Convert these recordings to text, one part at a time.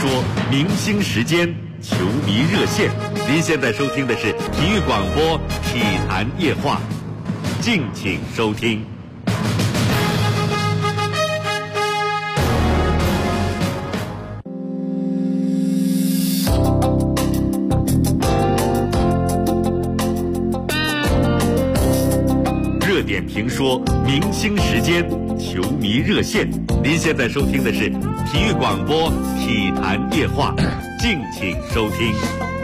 说，明星时间，球迷热线。您现在收听的是体育广播体坛夜话，敬请收听。热点评说，明星时间，球迷热线。您现在收听的是体育广播体坛夜话，敬请收听。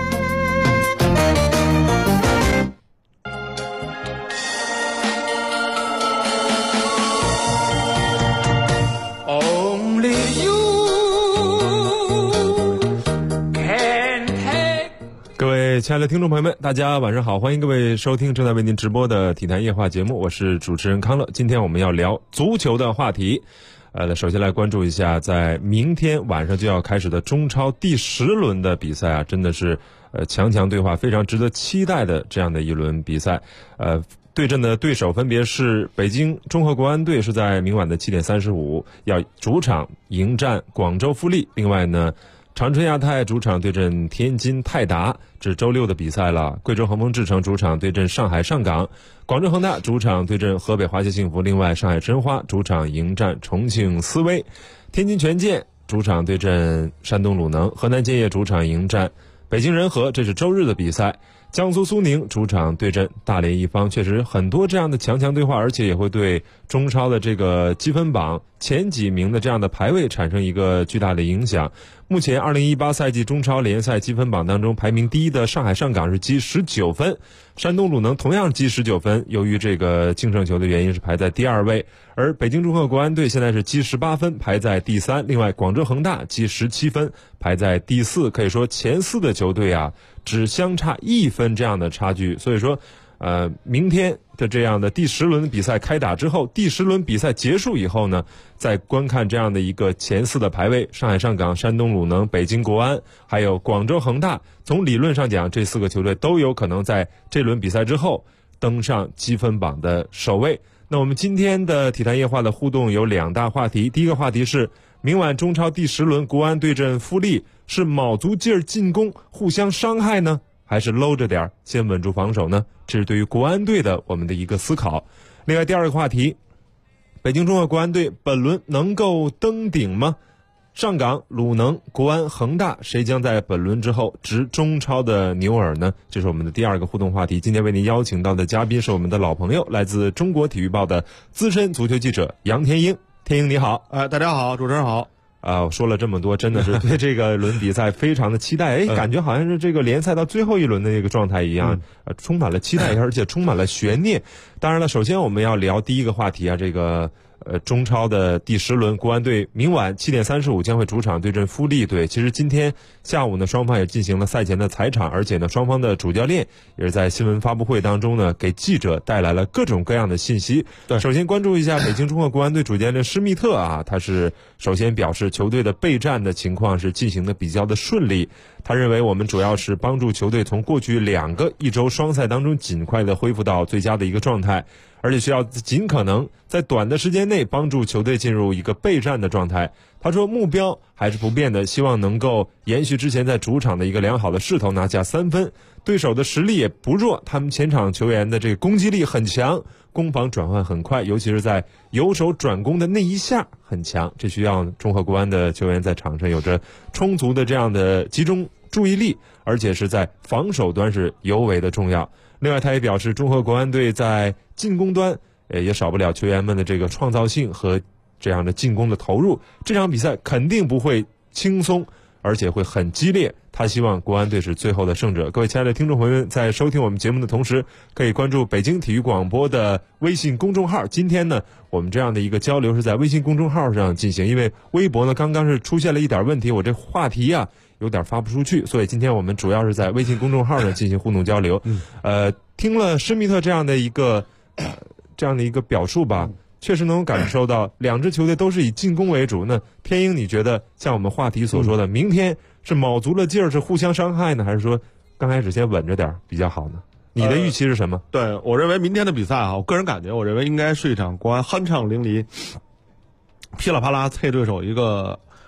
各位亲爱的听众朋友们，大家晚上好，欢迎各位收听正在为您直播的体坛夜话节目，我是主持人康乐。今天我们要聊足球的话题。首先来关注一下，在明天晚上就要开始的中超第10轮的比赛啊，真的是强强对话，非常值得期待的这样的一轮比赛。对阵的对手分别是北京中赫国安队，是在明晚的7点35要主场迎战广州富力。另外呢，长春亚泰主场对阵天津泰达，这是周六的比赛了。贵州恒丰智诚主场对阵上海上港，广州恒大主场对阵河北华夏幸福。另外，上海申花主场迎战重庆斯威，天津权健主场对阵山东鲁能，河南建业主场迎战北京人和，这是周日的比赛。江苏苏宁主场对阵大连一方，确实很多这样的强强对话，而且也会对中超的这个积分榜前几名的这样的排位产生一个巨大的影响。目前2018赛季中超联赛积分榜当中排名第一的上海上港是积19分，山东鲁能同样积19分，由于这个净胜球的原因是排在第2位，而北京中赫国安队现在是积18分，排在第3，另外广州恒大积17分，排在第4。可以说前4的球队啊，只相差1分这样的差距。所以说明天的这样的第10轮比赛开打之后，第10轮比赛结束以后呢，再观看这样的一个前4的排位，上海上港、山东鲁能、北京国安还有广州恒大，从理论上讲，这4个球队都有可能在这轮比赛之后登上积分榜的首位。那我们今天的体坛夜话的互动有2大话题。第一个话题是，明晚中超第10轮国安对阵富力，是卯足劲儿进攻互相伤害呢，还是搂着点先稳住防守呢？这是对于国安队的我们的一个思考。另外第2个话题，北京中赫国安队本轮能够登顶吗？上港、鲁能、国安、恒大，谁将在本轮之后执中超的牛耳呢？这是我们的第2个互动话题。今天为您邀请到的嘉宾是我们的老朋友，来自中国体育报的资深足球记者杨天鹰。天鹰你好。 大家好，主持人好。 我说了这么多，真的是对这个轮比赛非常的期待。感觉好像是这个联赛到最后一轮的那个状态一样，充满了期待，而且充满了悬念。当然了，首先我们要聊第一个话题啊，这个中超的第10轮，国安队明晚7点35将会主场对阵富力队。其实今天下午呢，双方也进行了赛前的踩场，而且呢，双方的主教练也是在新闻发布会当中呢，给记者带来了各种各样的信息。对，首先关注一下北京中赫国安队主教练施密特啊，他是首先表示球队的备战的情况是进行的比较的顺利。他认为我们主要是帮助球队从过去2个1周双赛当中尽快的恢复到最佳的一个状态，而且需要尽可能在短的时间内帮助球队进入一个备战的状态。他说目标还是不变的，希望能够延续之前在主场的一个良好的势头，拿下3分。对手的实力也不弱，他们前场球员的这个攻击力很强，攻防转换很快，尤其是在由守转攻的那一下很强，这需要中赫国安的球员在场上有着充足的这样的集中注意力，而且是在防守端是尤为的重要。另外他也表示，中赫国安队在进攻端也少不了球员们的这个创造性和这样的进攻的投入，这场比赛肯定不会轻松，而且会很激烈。他希望国安队是最后的胜者。各位亲爱的听众朋友们，在收听我们节目的同时，可以关注北京体育广播的微信公众号。今天呢，我们这样的一个交流是在微信公众号上进行，因为微博呢刚刚是出现了一点问题，我这话题啊有点发不出去，所以今天我们主要是在微信公众号上进行互动交流。听了施密特这样的一个表述吧，确实能感受到2支球队都是以进攻为主。那天鹰，你觉得像我们话题所说的，明天是卯足了劲儿是互相伤害呢，还是说刚开始先稳着点比较好呢？你的预期是什么？ 对，我认为明天的比赛啊，我个人感觉，我认为应该是一场国安酣畅淋漓、噼里啪啦啐对手一个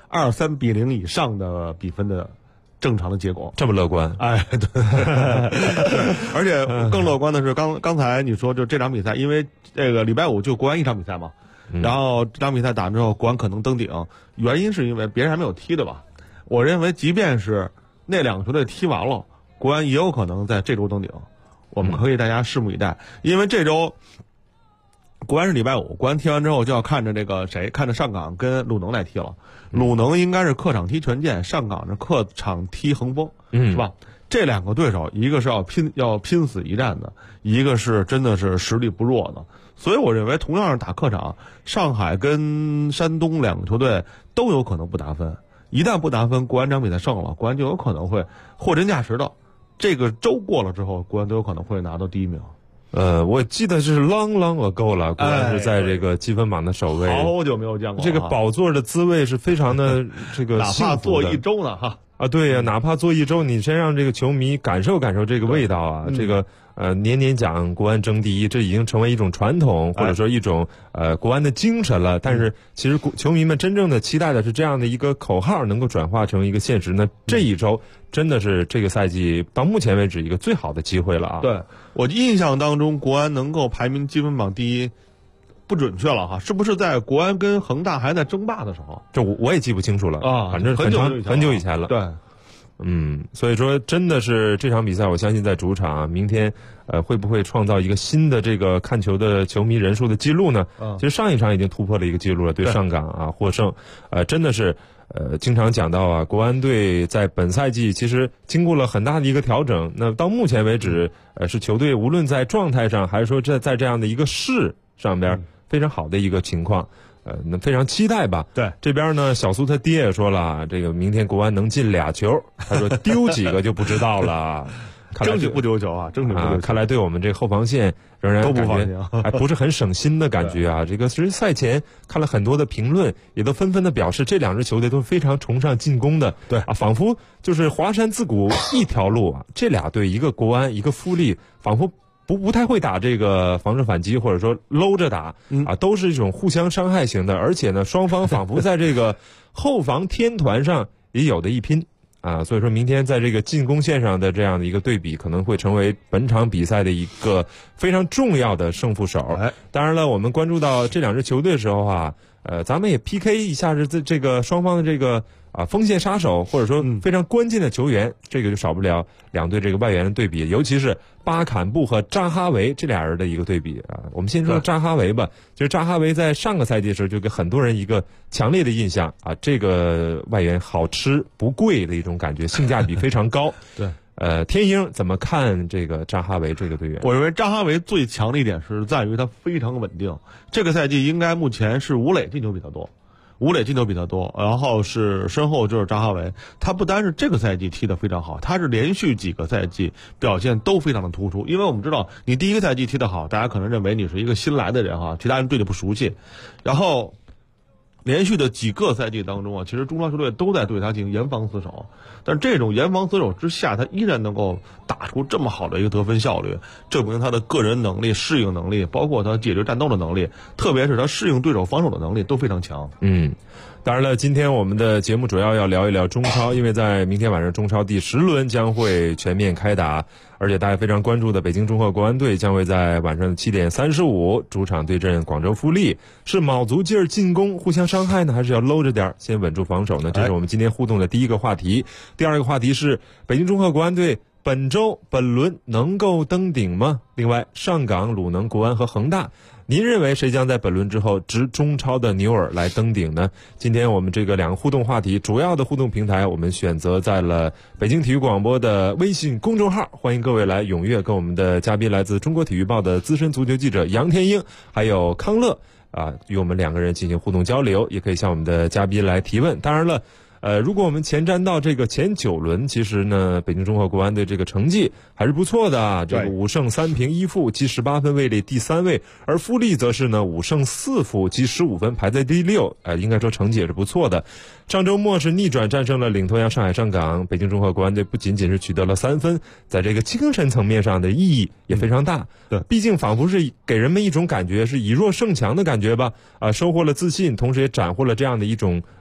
2-3-0以上的比分的正常的结果。 这么乐观？ 哎，对。而且更乐观的是，刚才你说就这场比赛，因为这个礼拜五就国安一场比赛嘛，然后这场比赛打之后，国安可能登顶，原因是因为别人还没有踢的吧？我认为，即便是那两个球队踢完了，国安也有可能在这周登顶。我们可以大家拭目以待，因为这周国安是礼拜五，国安踢完之后就要看着这个看着上港跟鲁能来踢了。鲁能应该是客场踢权健，上港是客场踢恒丰，是吧？这两个对手，一个是要拼死一战的，一个是真的是实力不弱的。所以我认为，同样是打客场，上海跟山东两个球队都有可能不打分。一旦不打分，国安这场比赛胜了，国安就有可能会货真价实的。这个周过了之后，国安都有可能会拿到第一名。 我记得是 long ago 了，国安是在这个积分榜的首位， 好久没有见过这个宝座的滋味是非常的这个哪怕坐一周呢哈啊，对呀，哪怕坐一周，你先让这个球迷感受感受这个味道啊，这个年年讲国安争第一，这已经成为一种传统，或者说一种国安的精神了。但是其实球迷们真正的期待的是这样的一个口号能够转化成一个现实。那这一周真的是这个赛季到目前为止一个最好的机会了啊！ 对，我印象当中，国安能够排名积分榜第一，不准确了哈，是不是在国安跟恒大还在争霸的时候？ 这我也记不清楚了啊， 反正很久以前了。 对。 所以说真的是这场比赛，我相信在主场明天，会不会创造一个新的这个看球的球迷人数的记录呢？其实上一场已经突破了一个记录了，对上港啊获胜，真的是，经常讲到啊，国安队在本赛季其实经过了很大的一个调整，那到目前为止，是球队无论在状态上，还是说在这样的一个势上边非常好的一个情况。那非常期待吧？ 对， 这边呢，小苏他爹也说了，这个明天国安能进2球，他说丢几个就不知道了。 争取不丢球啊，争取不丢球。 看来对我们这个后防线仍然都不放心， 还不是很省心的感觉啊。这个其实赛前看了很多的评论，也都纷纷的表示，这两支球队都非常崇尚进攻的。 对啊，仿佛就是华山自古一条路啊。这俩队，一个国安，一个富力，仿佛不太会打这个防守反击，或者说搂着打啊，都是一种互相伤害型的，而且呢，双方仿佛在这个后防天团上也有的一拼啊，所以说明天在这个进攻线上的这样的一个对比，可能会成为本场比赛的一个非常重要的胜负手。当然了，我们关注到这两支球队的时候啊，咱们也 PK 一下这个双方的这个锋线杀手，或者说非常关键的球员，这个就少不了两队这个外援的对比，尤其是巴坎布和扎哈维这俩人的一个对比啊。我们先说扎哈维吧，就是扎哈维在上个赛季的时候就给很多人一个强烈的印象啊，这个外援好吃不贵的一种感觉，性价比非常高。 对。 天鹰怎么看这个扎哈维这个队员？ 我认为扎哈维最强的一点是在于他非常稳定。这个赛季应该目前是吴磊进球比较多，然后是身后就是扎哈维。他不单是这个赛季踢得非常好，他是连续几个赛季表现都非常的突出。因为我们知道，你第一个赛季踢得好，大家可能认为你是一个新来的人哈，其他人对你不熟悉，然后连续的几个赛季当中啊，其实中超球队都在对他进行严防死守，但这种严防死守之下，他依然能够打出这么好的一个得分效率，证明他的个人能力、适应能力，包括他解决战斗的能力，特别是他适应对手防守的能力都非常强。 当然了，今天我们的节目主要聊一聊中超，因为在明天晚上中超第10轮将会全面开打，而且大家非常关注的北京中赫国安队将会在晚上7点35主场对阵广州富力，是卯足劲儿进攻互相伤害呢，还是要搂着点先稳住防守呢？这是我们今天互动的第一个话题。第二个话题是北京中赫国安队本轮能够登顶吗？另外，上港、鲁能、国安和恒大，您认为谁将在本轮之后执中超的牛耳来登顶呢？今天我们这个两个互动话题，主要的互动平台我们选择在了北京体育广播的微信公众号，欢迎各位来踊跃跟我们的嘉宾来自中国体育报的资深足球记者杨天鹰还有康乐与我们两个人进行互动交流，也可以向我们的嘉宾来提问。当然了，如果我们前瞻到这个前9轮，其实呢，北京中赫国安队这个成绩还是不错的啊。这个5胜3平1负，积18分位列第3位，而富力则是呢5胜4负，积15分排在第6，应该说成绩也是不错的。上周末是逆转战胜了领头羊上海上港，北京中赫国安队不仅仅是取得了3分，在这个精神层面上的意义也非常大。 对， 毕竟仿佛是给人们一种感觉是以弱胜强的感觉吧。收获了自信，同时也斩获了这样的一种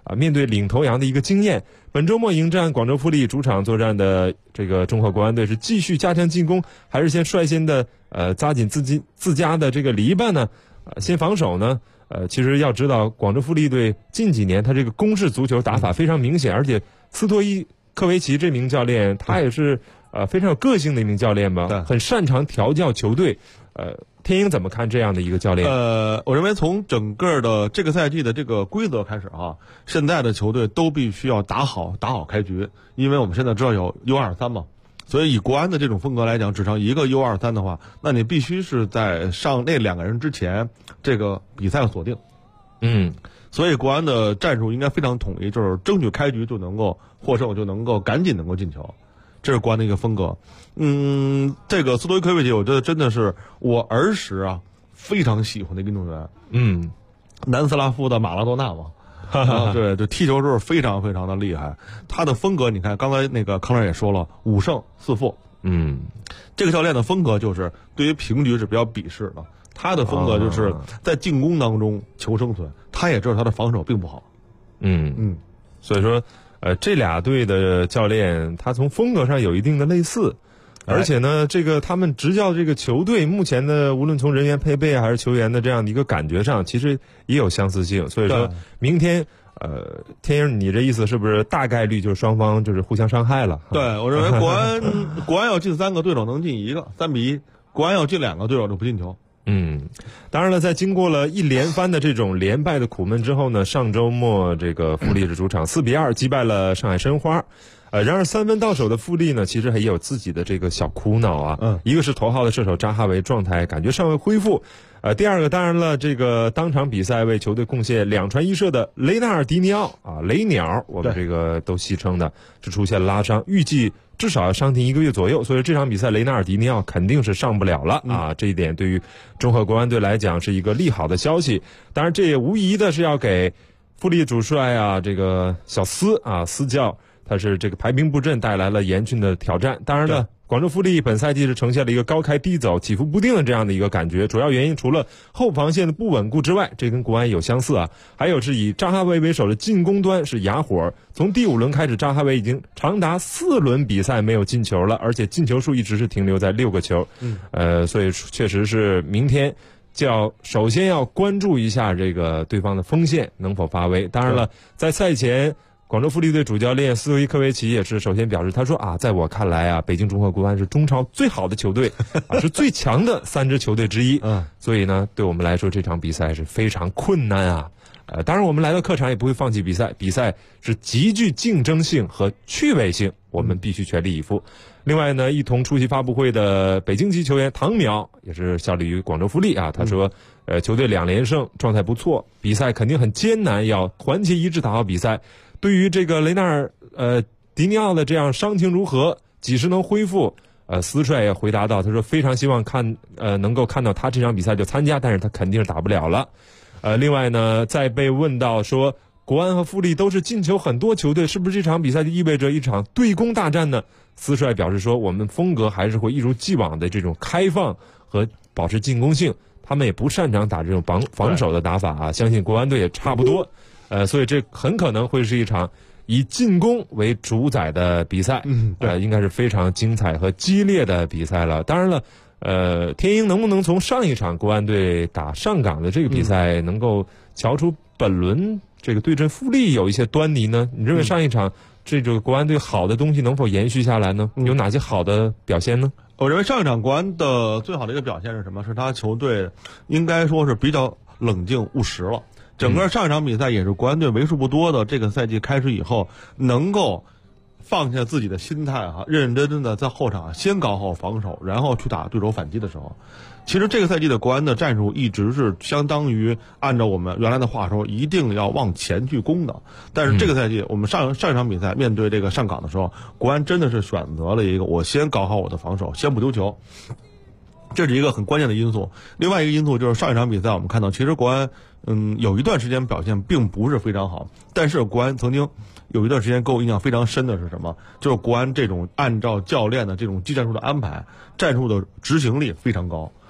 面对领头羊的一个经验。本周末迎战广州富力主场作战的这个中赫国安队是继续加强进攻，还是先率先的扎紧自家的这个篱笆呢？先防守呢？其实要知道，广州富力队近几年他这个攻势足球打法非常明显，而且斯托伊科维奇这名教练他也是非常有个性的一名教练吧，很擅长调教球队。天鹰怎么看这样的一个教练？ 我认为从整个的这个赛季的这个规则开始啊，现在的球队都必须要打好开局，因为我们现在知道有 U23 嘛，所以以国安的这种风格来讲，只上一个 U23 的话，那你必须是在上那2个人之前，这个比赛锁定。所以国安的战术应该非常统一，就是争取开局就能够获胜，就能够赶紧能够进球。这是国安的一个风格。这个斯托伊科维奇，我觉得真的是我儿时非常喜欢的运动员。南斯拉夫的马拉多纳嘛，对，就踢球时候非常非常的厉害。他的风格，你看刚才那个康乐也说了，5胜4负。这个教练的风格就是对于平局是比较鄙视的。他的风格就是在进攻当中求生存，他也知道他的防守并不好。 所以说。这俩队的教练，他从风格上有一定的类似，而且呢，这个他们执教这个球队目前的，无论从人员配备还是球员的这样的一个感觉上，其实也有相似性。所以说明天，天鹰，你这意思是不是大概率就是双方就是互相伤害了？ 对，我认为国安要进3个，对手能进1个，3比1；国安要进2个，对手就不进球。 当然了，在经过了一连番的这种连败的苦闷之后呢，上周末这个富力的主场4比2击败了上海申花。然而3分到手的富力呢，其实也有自己的这个小苦恼啊。一个是头号的射手扎哈维状态感觉尚未恢复。第二个当然了，这个当场比赛为球队贡献2传1射的雷纳尔迪尼奥雷鸟，我们这个都戏称的是出现了拉伤，预计至少要伤停1个月左右，所以这场比赛雷纳尔迪尼奥肯定是上不了了这一点对于中赫国安队来讲是一个利好的消息。当然这也无疑的是要给富力主帅这个小斯斯教，他是这个排兵布阵带来了严峻的挑战。当然了，广州富力本赛季是呈现了一个高开低走、起伏不定的这样的一个感觉，主要原因除了后防线的不稳固之外，这跟国安有相似还有是以扎哈维为首的进攻端是哑火。从第5轮开始，扎哈维已经长达4轮比赛没有进球了，而且进球数一直是停留在6个球。所以确实是明天就首先要关注一下这个对方的锋线能否发威。当然了，在赛前广州富力队主教练斯托伊科维奇也是首先表示，他说在我看来北京中赫国安是中超最好的球队是最强的3支球队之一。所以呢，对我们来说这场比赛是非常困难当然我们来到客场也不会放弃比赛，比赛是极具竞争性和趣味性，我们必须全力以赴。另外呢，一同出席发布会的北京籍球员唐淼也是效力于广州富力他说球队2连胜，状态不错，比赛肯定很艰难，要团结一致打好比赛。对于这个雷纳尔迪尼奥的这样伤情如何，几时能恢复，斯帅也回答到，他说非常希望能够看到他这场比赛就参加，但是他肯定是打不了了。另外呢，在被问到说国安和富力都是进球很多球队，是不是这场比赛就意味着一场对攻大战呢？斯帅表示说，我们风格还是会一如既往的这种开放和保持进攻性，他们也不擅长打这种防守的打法相信国安队也差不多。所以这很可能会是一场以进攻为主宰的比赛，应该是非常精彩和激烈的比赛了。当然了，天鹰能不能从上一场国安队打上港的这个比赛能够瞧出本轮这个对阵富力有一些端倪呢？你认为上一场这个国安队好的东西能否延续下来呢？有哪些好的表现呢？ 我认为上一场国安的最好的一个表现是什么？是他球队应该说是比较冷静务实了。整个上一场比赛也是国安队为数不多的这个赛季开始以后能够放下自己的心态认认真真的在后场先搞好防守，然后去打对手反击的时候，其实这个赛季的国安的战术一直是相当于按照我们原来的话说，一定要往前去攻的。但是这个赛季我们上一场比赛面对这个上港的时候，国安真的是选择了一个我先搞好我的防守，先不丢球。这是一个很关键的因素。另外一个因素就是上一场比赛我们看到，其实国安有一段时间表现并不是非常好，但是国安曾经有一段时间给我印象非常深的是什么？就是国安这种按照教练的这种技战术的安排，战术的执行力非常高。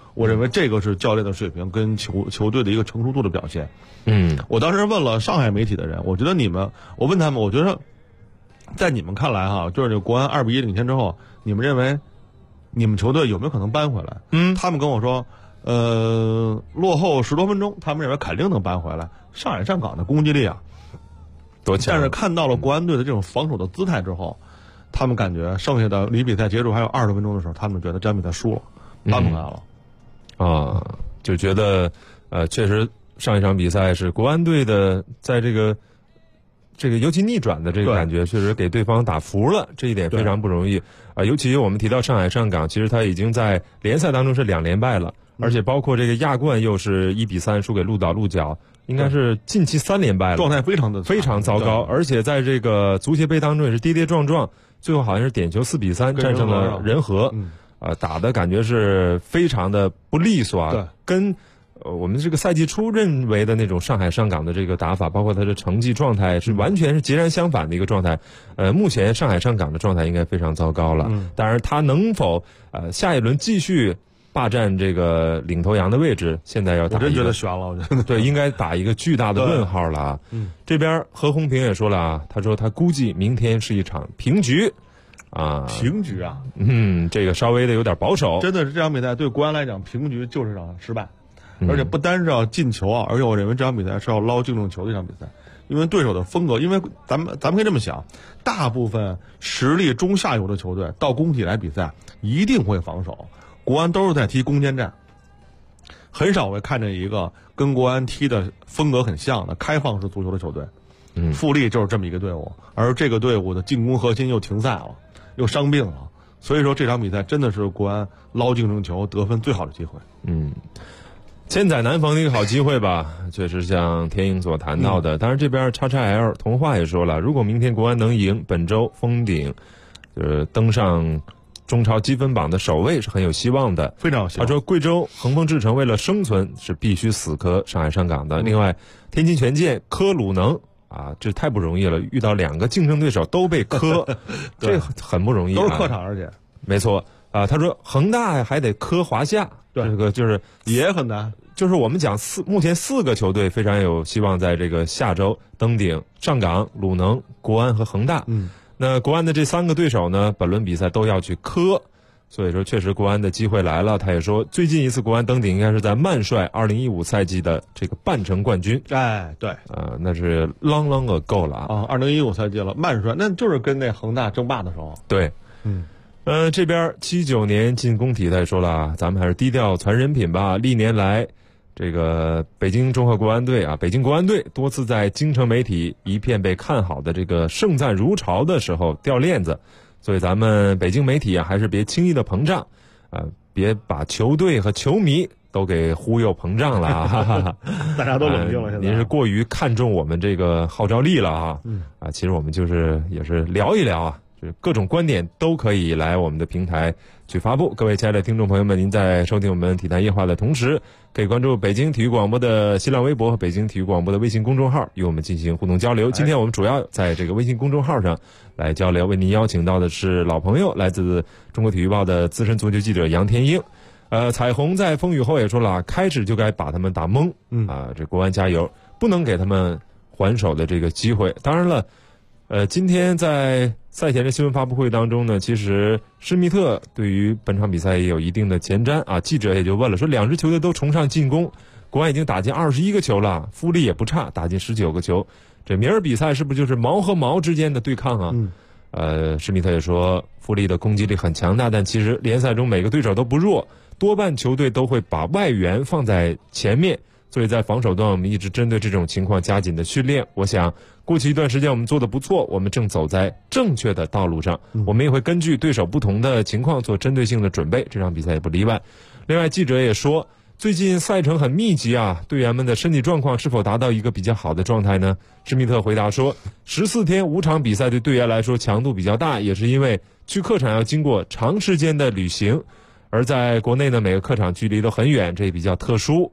我认为这个是教练的水平跟球队的一个成熟度的表现。我当时问了上海媒体的人，我觉得我问他们，我觉得在你们看来哈，就是这国安2-1领先之后，你们认为你们球队有没有可能扳回来？他们跟我说，落后10多分钟，他们认为肯定能扳回来。上海上港的攻击力啊， 多强！ 但是看到了国安队的这种防守的姿态之后，他们感觉剩下的离比赛结束还有20多分钟的时候，他们觉得这场比赛输了，扳不开了。 就觉得确实上一场比赛是国安队的在这个尤其逆转的这个感觉，确实给对方打服了，这一点非常不容易尤其我们提到上海上港，其实他已经在联赛当中是2连败了，而且包括这个亚冠又是1-3输给鹿岛鹿角，应该是近期3连败了， 状态非常糟糕，而且在这个足协杯当中也是跌跌撞撞，最后好像是点球4-3战胜了人和，打的感觉是非常的不利索啊，跟我们这个赛季初认为的那种上海上港的这个打法，包括他的成绩状态是完全是截然相反的一个状态。目前上海上港的状态应该非常糟糕了。当然，他能否下一轮继续霸占这个领头羊的位置，现在要打一个， 我真觉得悬了，我觉得对，应该打一个巨大的问号了啊。这边何鸿平也说了啊，他说他估计明天是一场平局。 平局啊， 这个稍微的有点保守。 真的是这场比赛对国安来讲，平局就是场失败。而且不单是要进球而且我认为这场比赛是要捞净胜球的一场比赛，因为对手的风格，因为咱们可以这么想，大部分实力中下游的球队到工体来比赛一定会防守，国安都是在踢攻坚战，很少会看见一个跟国安踢的风格很像的开放式足球的球队。富力就是这么一个队伍，而这个队伍的进攻核心又停赛了，又伤病了，所以说这场比赛真的是国安捞净胜球得分最好的机会。 千载难逢的一个好机会吧，确实像天鹰所谈到的。当然这边XXL 童话也说了，如果明天国安能赢，本周封顶登上中超积分榜的首位是很有希望的， 非常有希望。 他说贵州恒丰智诚为了生存是必须死磕上海上港的。另外天津权健磕鲁能这太不容易了，遇到2个竞争对手都被磕这很不容易， 都是客场，而且没错他说恒大还得磕华夏，这个就是也很难。 就是我们讲目前4个球队非常有希望在这个下周登顶，上港、鲁能、国安和恒大。那国安的这3个对手呢，本轮比赛都要去磕，所以说确实国安的机会来了。他也说最近一次国安登顶应该是在曼帅2015赛季的这个半程冠军。 对那是 long ago 了 2015赛季了，曼帅那就是跟那恒大争霸的时候。 对，这边79年进工体他也说了咱们还是低调传人品吧。历年来这个北京中赫国安队北京国安队多次在京城媒体一片被看好的这个盛赞如潮的时候掉链子，所以咱们北京媒体还是别轻易的膨胀别把球队和球迷都给忽悠膨胀了大家都冷静了。现在您是过于看重我们这个号召力了其实我们也是聊一聊就是各种观点都可以来我们的平台去发布。各位亲爱的听众朋友们，您在收听我们体坛夜话的同时，可以关注北京体育广播的新浪微博和北京体育广播的微信公众号，与我们进行互动交流。今天我们主要在这个微信公众号上来交流，为您邀请到的是老朋友，来自中国体育报的资深足球记者杨天鹰。彩虹在风雨后也说了，开始就该把他们打懵这国安加油，不能给他们还手的这个机会。当然了今天在赛前的新闻发布会当中呢，其实施密特对于本场比赛也有一定的前瞻记者也就问了，说2支球队都崇尚进攻，国安已经打进21个球了，富力也不差，打进19个球，这明儿比赛是不是就是毛和毛之间的对抗施密特也说富力的攻击力很强大，但其实联赛中每个对手都不弱，多半球队都会把外援放在前面，所以在防守端我们一直针对这种情况加紧的训练。我想过去一段时间我们做得不错，我们正走在正确的道路上，我们也会根据对手不同的情况做针对性的准备，这场比赛也不例外。另外记者也说最近赛程很密集队员们的身体状况是否达到一个比较好的状态呢？施密特回答说14天5场比赛对队员来说强度比较大，也是因为去客场要经过长时间的旅行，而在国内呢每个客场距离都很远，这也比较特殊。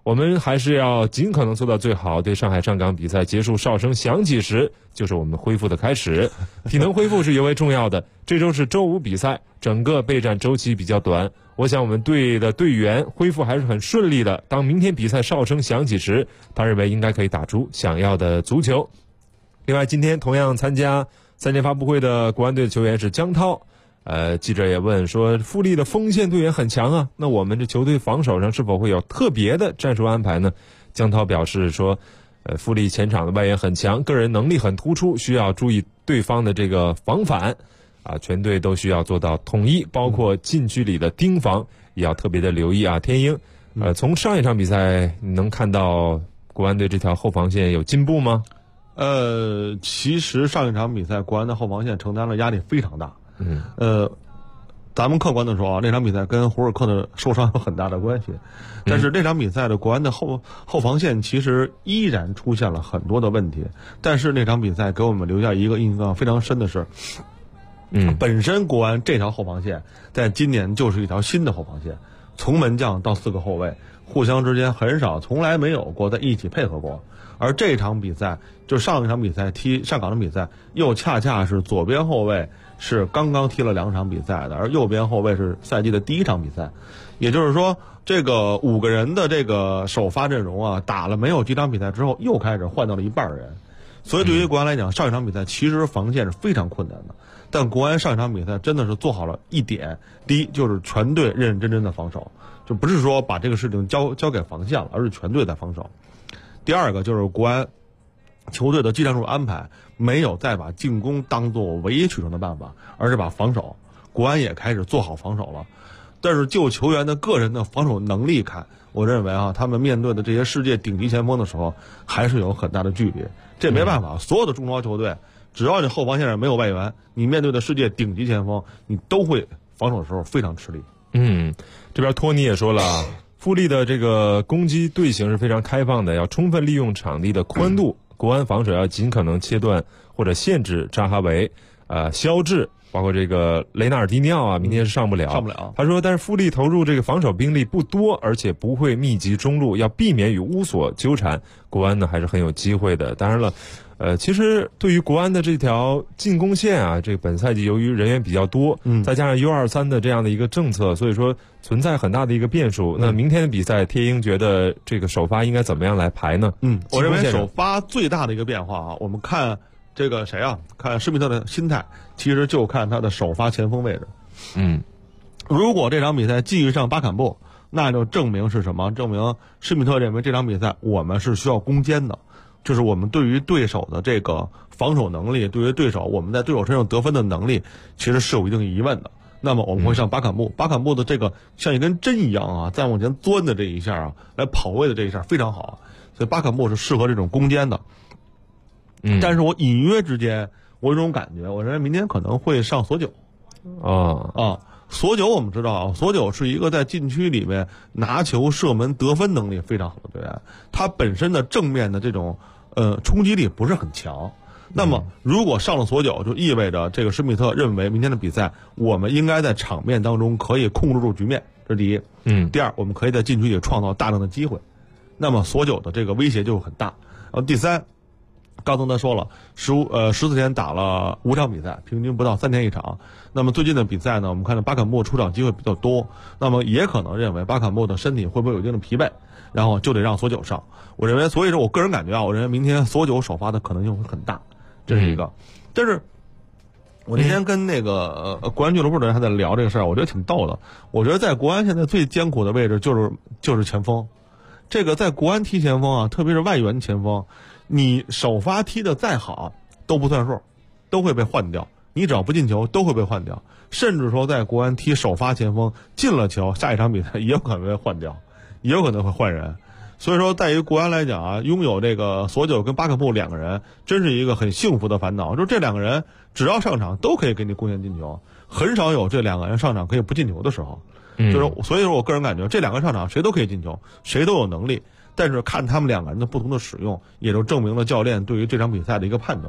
我们还是要尽可能做到最好。对上海上港比赛结束哨声响起时，就是我们恢复的开始。体能恢复是尤为重要的。这周是周5比赛，整个备战周期比较短。我想我们队的队员恢复还是很顺利的。当明天比赛哨声响起时，他认为应该可以打出想要的足球。另外，今天同样参加赛前发布会的国安队的球员是姜涛。记者也问说，富力的锋线队员很强啊，那我们这球队防守上是否会有特别的战术安排呢？姜涛表示说，富力前场的外援很强，个人能力很突出，需要注意对方的这个防反啊，全队都需要做到统一，包括禁区里的盯防也要特别的留意啊。天鹰，从上一场比赛你能看到国安队这条后防线有进步吗？ 其实上一场比赛国安的后防线承担了压力非常大。咱们客观的说啊，那场比赛跟胡尔克的受伤有很大的关系，但是这场比赛的国安的后防线其实依然出现了很多的问题。但是那场比赛给我们留下一个印象非常深的是，本身国安这条后防线在今年就是一条新的后防线，从门将到4个后卫，互相之间从来没有过在一起配合过。而这场比赛，就上一场比赛踢上港的比赛，又恰恰是左边后卫是刚刚踢了2场比赛的，而右边后卫是赛季的第1场比赛。也就是说，这个5个人的这个首发阵容啊，打了没有几场比赛之后，又开始换到了一半人。所以对于国安来讲，上一场比赛其实防线是非常困难的。但国安上一场比赛真的是做好了一点，第一就是全队认认真真的防守，就不是说把这个事情交给防线了，而是全队在防守。第二个就是国安球队的技战术安排没有再把进攻当作唯一取胜的办法，而是把防守，国安也开始做好防守了。但是就球员的个人的防守能力看，我认为啊，他们面对的这些世界顶级前锋的时候还是有很大的距离。这没办法，所有的中超球队只要你后防线上没有外援，你面对的世界顶级前锋，你都会防守的时候非常吃力。 这边托尼也说了，富力的这个攻击队形是非常开放的，要充分利用场地的宽度。国安防守要尽可能切断或者限制扎哈维、肖智，包括这个雷纳尔迪尼奥啊，明天是上不了。他说，但是富力投入这个防守兵力不多，而且不会密集中路，要避免与乌索纠缠。国安呢还是很有机会的。当然了，其实对于国安的这条进攻线啊，这个本赛季由于人员比较多，再加上 U23的这样的一个政策，所以说存在很大的一个变数。那明天的比赛，天鹰觉得这个首发应该怎么样来排呢？ 我认为首发最大的一个变化啊，我们看这个谁啊？看施密特的心态，其实就看他的首发前锋位置。如果这场比赛继续上巴坎布，那就证明是什么？证明施密特认为这场比赛我们是需要攻坚的。就是我们对于对手的这个防守能力，对于对手我们在对手身上得分的能力，其实是有一定疑问的。那么我们会上巴坎布，巴坎布的这个像一根针一样啊，再往前钻的这一下啊，来跑位的这一下非常好，所以巴坎布是适合这种攻坚的。但是我隐约之间我有种感觉，我认为明天可能会上索九。索九我们知道啊，索九是一个在禁区里面拿球射门得分能力非常好的队员，他本身的正面的这种冲击力不是很强。那么如果上了索九，就意味着这个施密特认为明天的比赛我们应该在场面当中可以控制住局面，这是第一。第二，我们可以在禁区里创造大量的机会，那么索九的这个威胁就很大。然后第三，刚才他说了，14天打了5场比赛，平均不到3天一场。那么最近的比赛呢，我们看到巴坎布出场机会比较多，那么也可能认为巴坎布的身体会不会有一定的疲惫，然后就得让索九上。我认为，所以说我个人感觉啊，我认为明天索九首发的可能性会很大，这是一个。但是我那天跟那个国安俱乐部的人还在聊这个事儿，我觉得挺逗的。我觉得在国安现在最艰苦的位置就是前锋，这个在国安踢前锋啊，特别是外援前锋，你首发踢得再好都不算数，都会被换掉。你只要不进球都会被换掉，甚至说在国安踢首发前锋进了球，下一场比赛也有可能被换掉，也有可能会换人。所以说在于国安来讲啊，拥有这个索九跟巴坎布2个人真是一个很幸福的烦恼，就是这2个人只要上场都可以给你贡献进球，很少有这2个人上场可以不进球的时候。就是所以说我个人感觉这2个人上场谁都可以进球，谁都有能力，但是看他们2个人的不同的使用，也就证明了教练对于这场比赛的一个判断。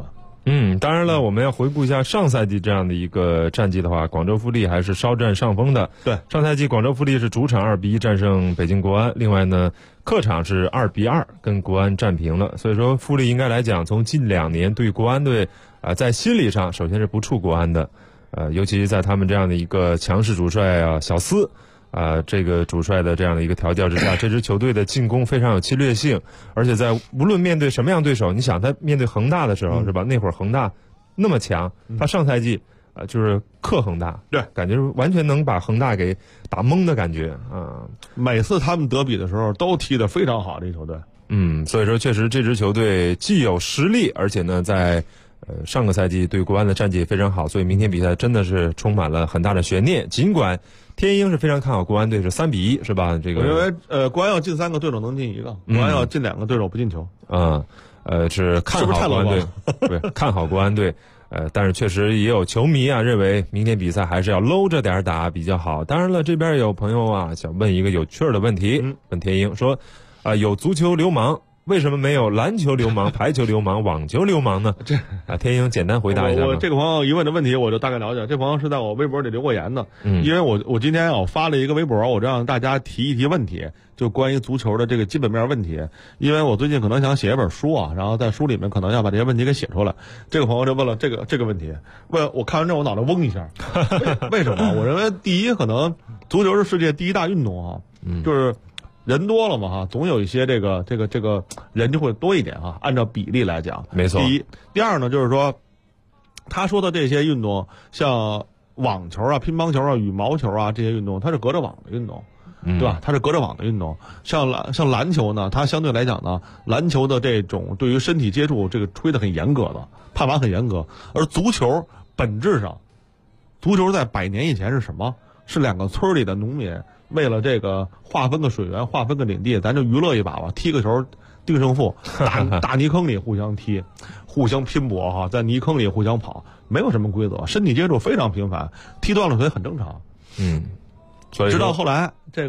当然了，我们要回顾一下上赛季这样的一个战绩的话，广州富力还是稍占上风的。 对， 上赛季广州富力是主场2-1战胜北京国安，另外呢，客场是2-2跟国安战平了。所以说，富力应该来讲，从近2年对国安队在心理上首先是不怵国安的，尤其在他们这样的一个强势主帅小斯。这个主帅的这样的一个调教之下，这支球队的进攻非常有侵略性，而且在无论面对什么样对手，你想他面对恒大的时候是吧？那会儿恒大那么强，他上赛季就是克恒大， 对， 感觉完全能把恒大给打懵的感觉每次他们德比的时候都踢得非常好，这球队。 所以说确实这支球队既有实力，而且呢在上个赛季对国安的战绩也非常好，所以明天比赛真的是充满了很大的悬念。尽管天鹰是非常看好国安队是3-1，是吧？这个我认为国安要进3个，对手能进1个；国安要进2个，对手不进球。 是看好国安队，对，看好国安队。但是确实也有球迷认为明天比赛还是要搂着点打比较好。当然了，这边有朋友想问一个有趣的问题，问天鹰说，有足球流氓。为什么没有篮球流氓、排球流氓、网球流氓呢？天鹰简单回答一下。 我这个朋友一问的问题，我就大概了解。这朋友是在我微博里留过言的，因为我今天发了一个微博，我让大家提一提问题，就关于足球的这个基本面问题。因为我最近可能想写一本书然后在书里面可能要把这些问题给写出来。这个朋友就问了这个问题，问我看完之后我脑袋嗡一下，为什么？我认为第一，可能足球是世界第一大运动就是人多了嘛总有一些这个人就会多一点按照比例来讲， 没错。 第一，第二呢，就是说他说的这些运动，像网球乒乓球羽毛球这些运动，它是隔着网的运动，对吧？它是隔着网的运动。像篮球呢，它相对来讲呢，篮球的这种对于身体接触这个吹得很严格的，判罚很严格。而足球本质上，足球在100年以前是什么？是2个村里的农民为了这个划分个水源、划分个领地，咱就娱乐一把吧，踢个球定胜负，大泥坑里互相踢，互相拼搏在泥坑里互相跑，没有什么规则，身体接触非常频繁，踢断了腿很正常。 所以直到后来这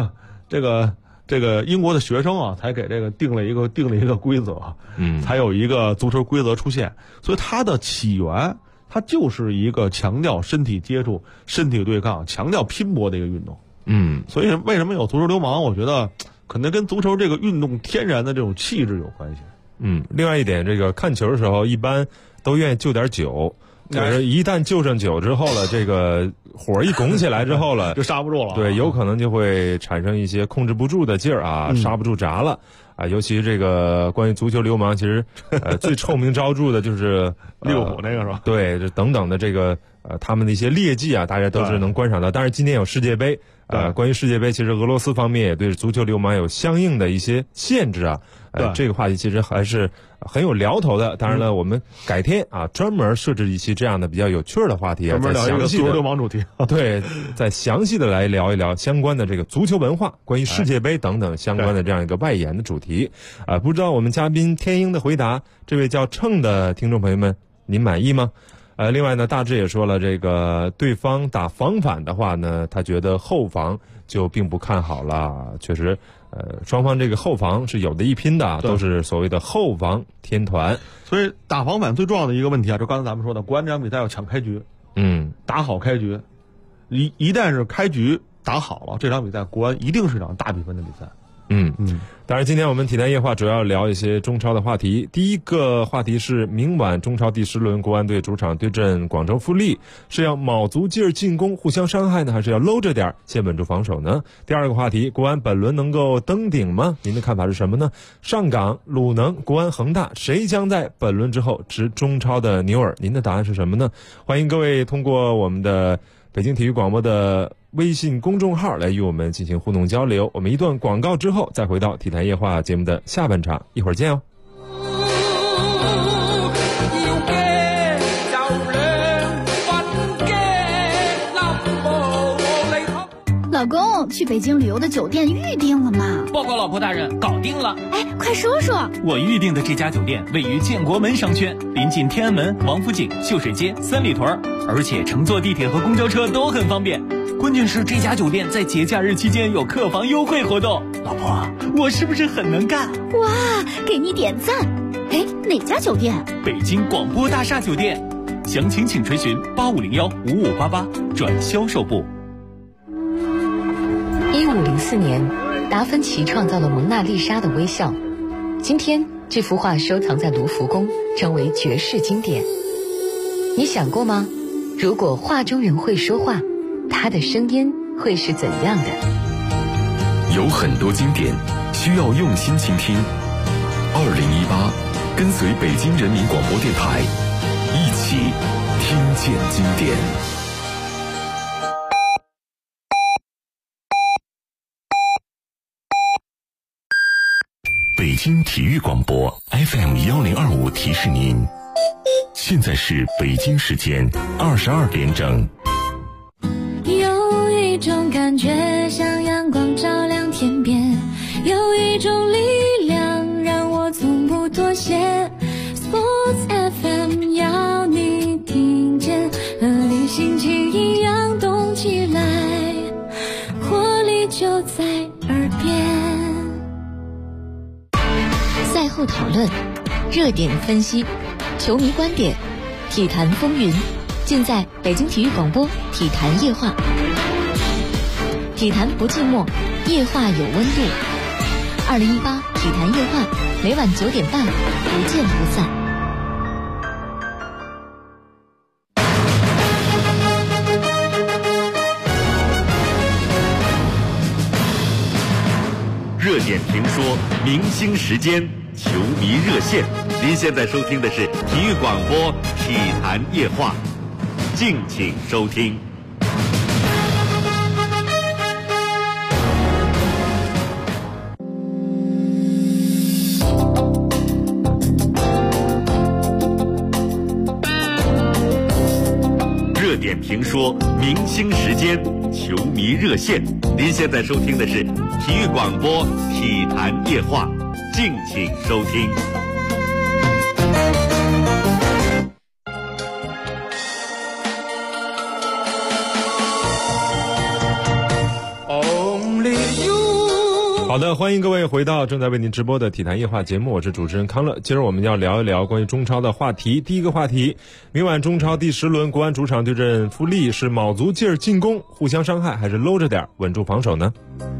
个英国的学生才给这个定了一个规则，才有一个足球规则出现。所以它的起源，它就是一个强调身体接触、身体对抗、强调拼搏的一个运动。所以为什么有足球流氓？我觉得可能跟足球这个运动天然的这种气质有关系。 另外一点，这个看球的时候一般都愿意就点酒，就是一旦就上酒之后了，这个火一拱起来之后了， 就刹不住了。 对，有可能就会产生一些控制不住的劲儿刹不住闸了。尤其这个关于足球流氓，其实最臭名昭著的就是利物浦那个是吧？ 对，这等等的这个他们的一些劣迹大家都是能观赏到。但是今天有世界杯，关于世界杯，其实俄罗斯方面也对足球流氓有相应的一些限制这个话题其实还是很有聊头的。当然了，我们改天专门设置一期这样的比较有趣的话题专门聊一个足球流氓主题。 对，再详细的来聊一聊相关的这个足球文化，关于世界杯等等相关的这样一个外延的主题。不知道我们嘉宾天鹰的回答，这位叫秤的听众朋友们，您满意吗？另外呢，大致也说了，这个对方打防反的话呢，他觉得后防就并不看好了。确实，双方这个后防是有的一拼的，都是所谓的后防天团。 所以打防反最重要的一个问题就刚才咱们说的，国安这场比赛要抢开局，打好开局。一旦是开局打好了，这场比赛国安一定是场大比分的比赛。 当然今天我们体坛夜话主要聊一些中超的话题。第一个话题是明晚中超第10轮国安队主场对阵广州富力，是要卯足劲儿进攻互相伤害呢，还是要搂着点先稳住防守呢？第二个话题，国安本轮能够登顶吗？您的看法是什么呢？上港、鲁能、国安、恒大，谁将在本轮之后执中超的牛耳？您的答案是什么呢？欢迎各位通过我们的北京体育广播的微信公众号来与我们进行互动交流。我们一段广告之后再回到体坛夜话节目的下半场，一会儿见哦。 老公，去北京旅游的酒店预定了吗？ 报告老婆大人，搞定了。 哎，快说说。 我预定的这家酒店位于建国门商圈，临近天安门、王府井、秀水街、三里屯，而且乘坐地铁和公交车都很方便。关键是这家酒店在节假日期间有客房优惠活动。老婆，我是不是很能干？ 哇，给你点赞。 哎，哪家酒店？ 北京广播大厦酒店，详情请垂询85015588转销售部。 1504年，达芬奇创造了蒙娜丽莎的微笑。今天，这幅画收藏在卢浮宫，成为绝世经典。你想过吗？如果画中人会说话，他的声音会是怎样的？ 有很多经典需要用心倾听。2018，跟随北京人民广播电台，一起听见经典。北京体育广播 FM1025提示您，现在是北京时间22点整。 有一种感觉像阳光照亮天边，有一种力量让我从不妥协。 Sports FM 要你听见，和你心情一样动起来，活力就在耳边。 赛后讨论，热点分析，球迷观点，体坛风云，尽在北京体育广播体坛夜话。体坛不寂寞，夜话有温度。2018体坛夜话，每晚9点半，不见不散。 热点评说，明星时间，球迷热线。您现在收听的是体育广播体坛夜话，敬请收听。热点评说，明星时间，球迷热线。您现在收听的是体育广播体坛夜话，敬请收听。 好的，欢迎各位回到正在为您直播的体坛夜话节目，我是主持人康乐。今儿我们要聊一聊关于中超的话题。第一个话题，明晚中超第10轮，国安主场对阵富力，是卯足劲儿进攻互相伤害，还是搂着点稳住防守呢？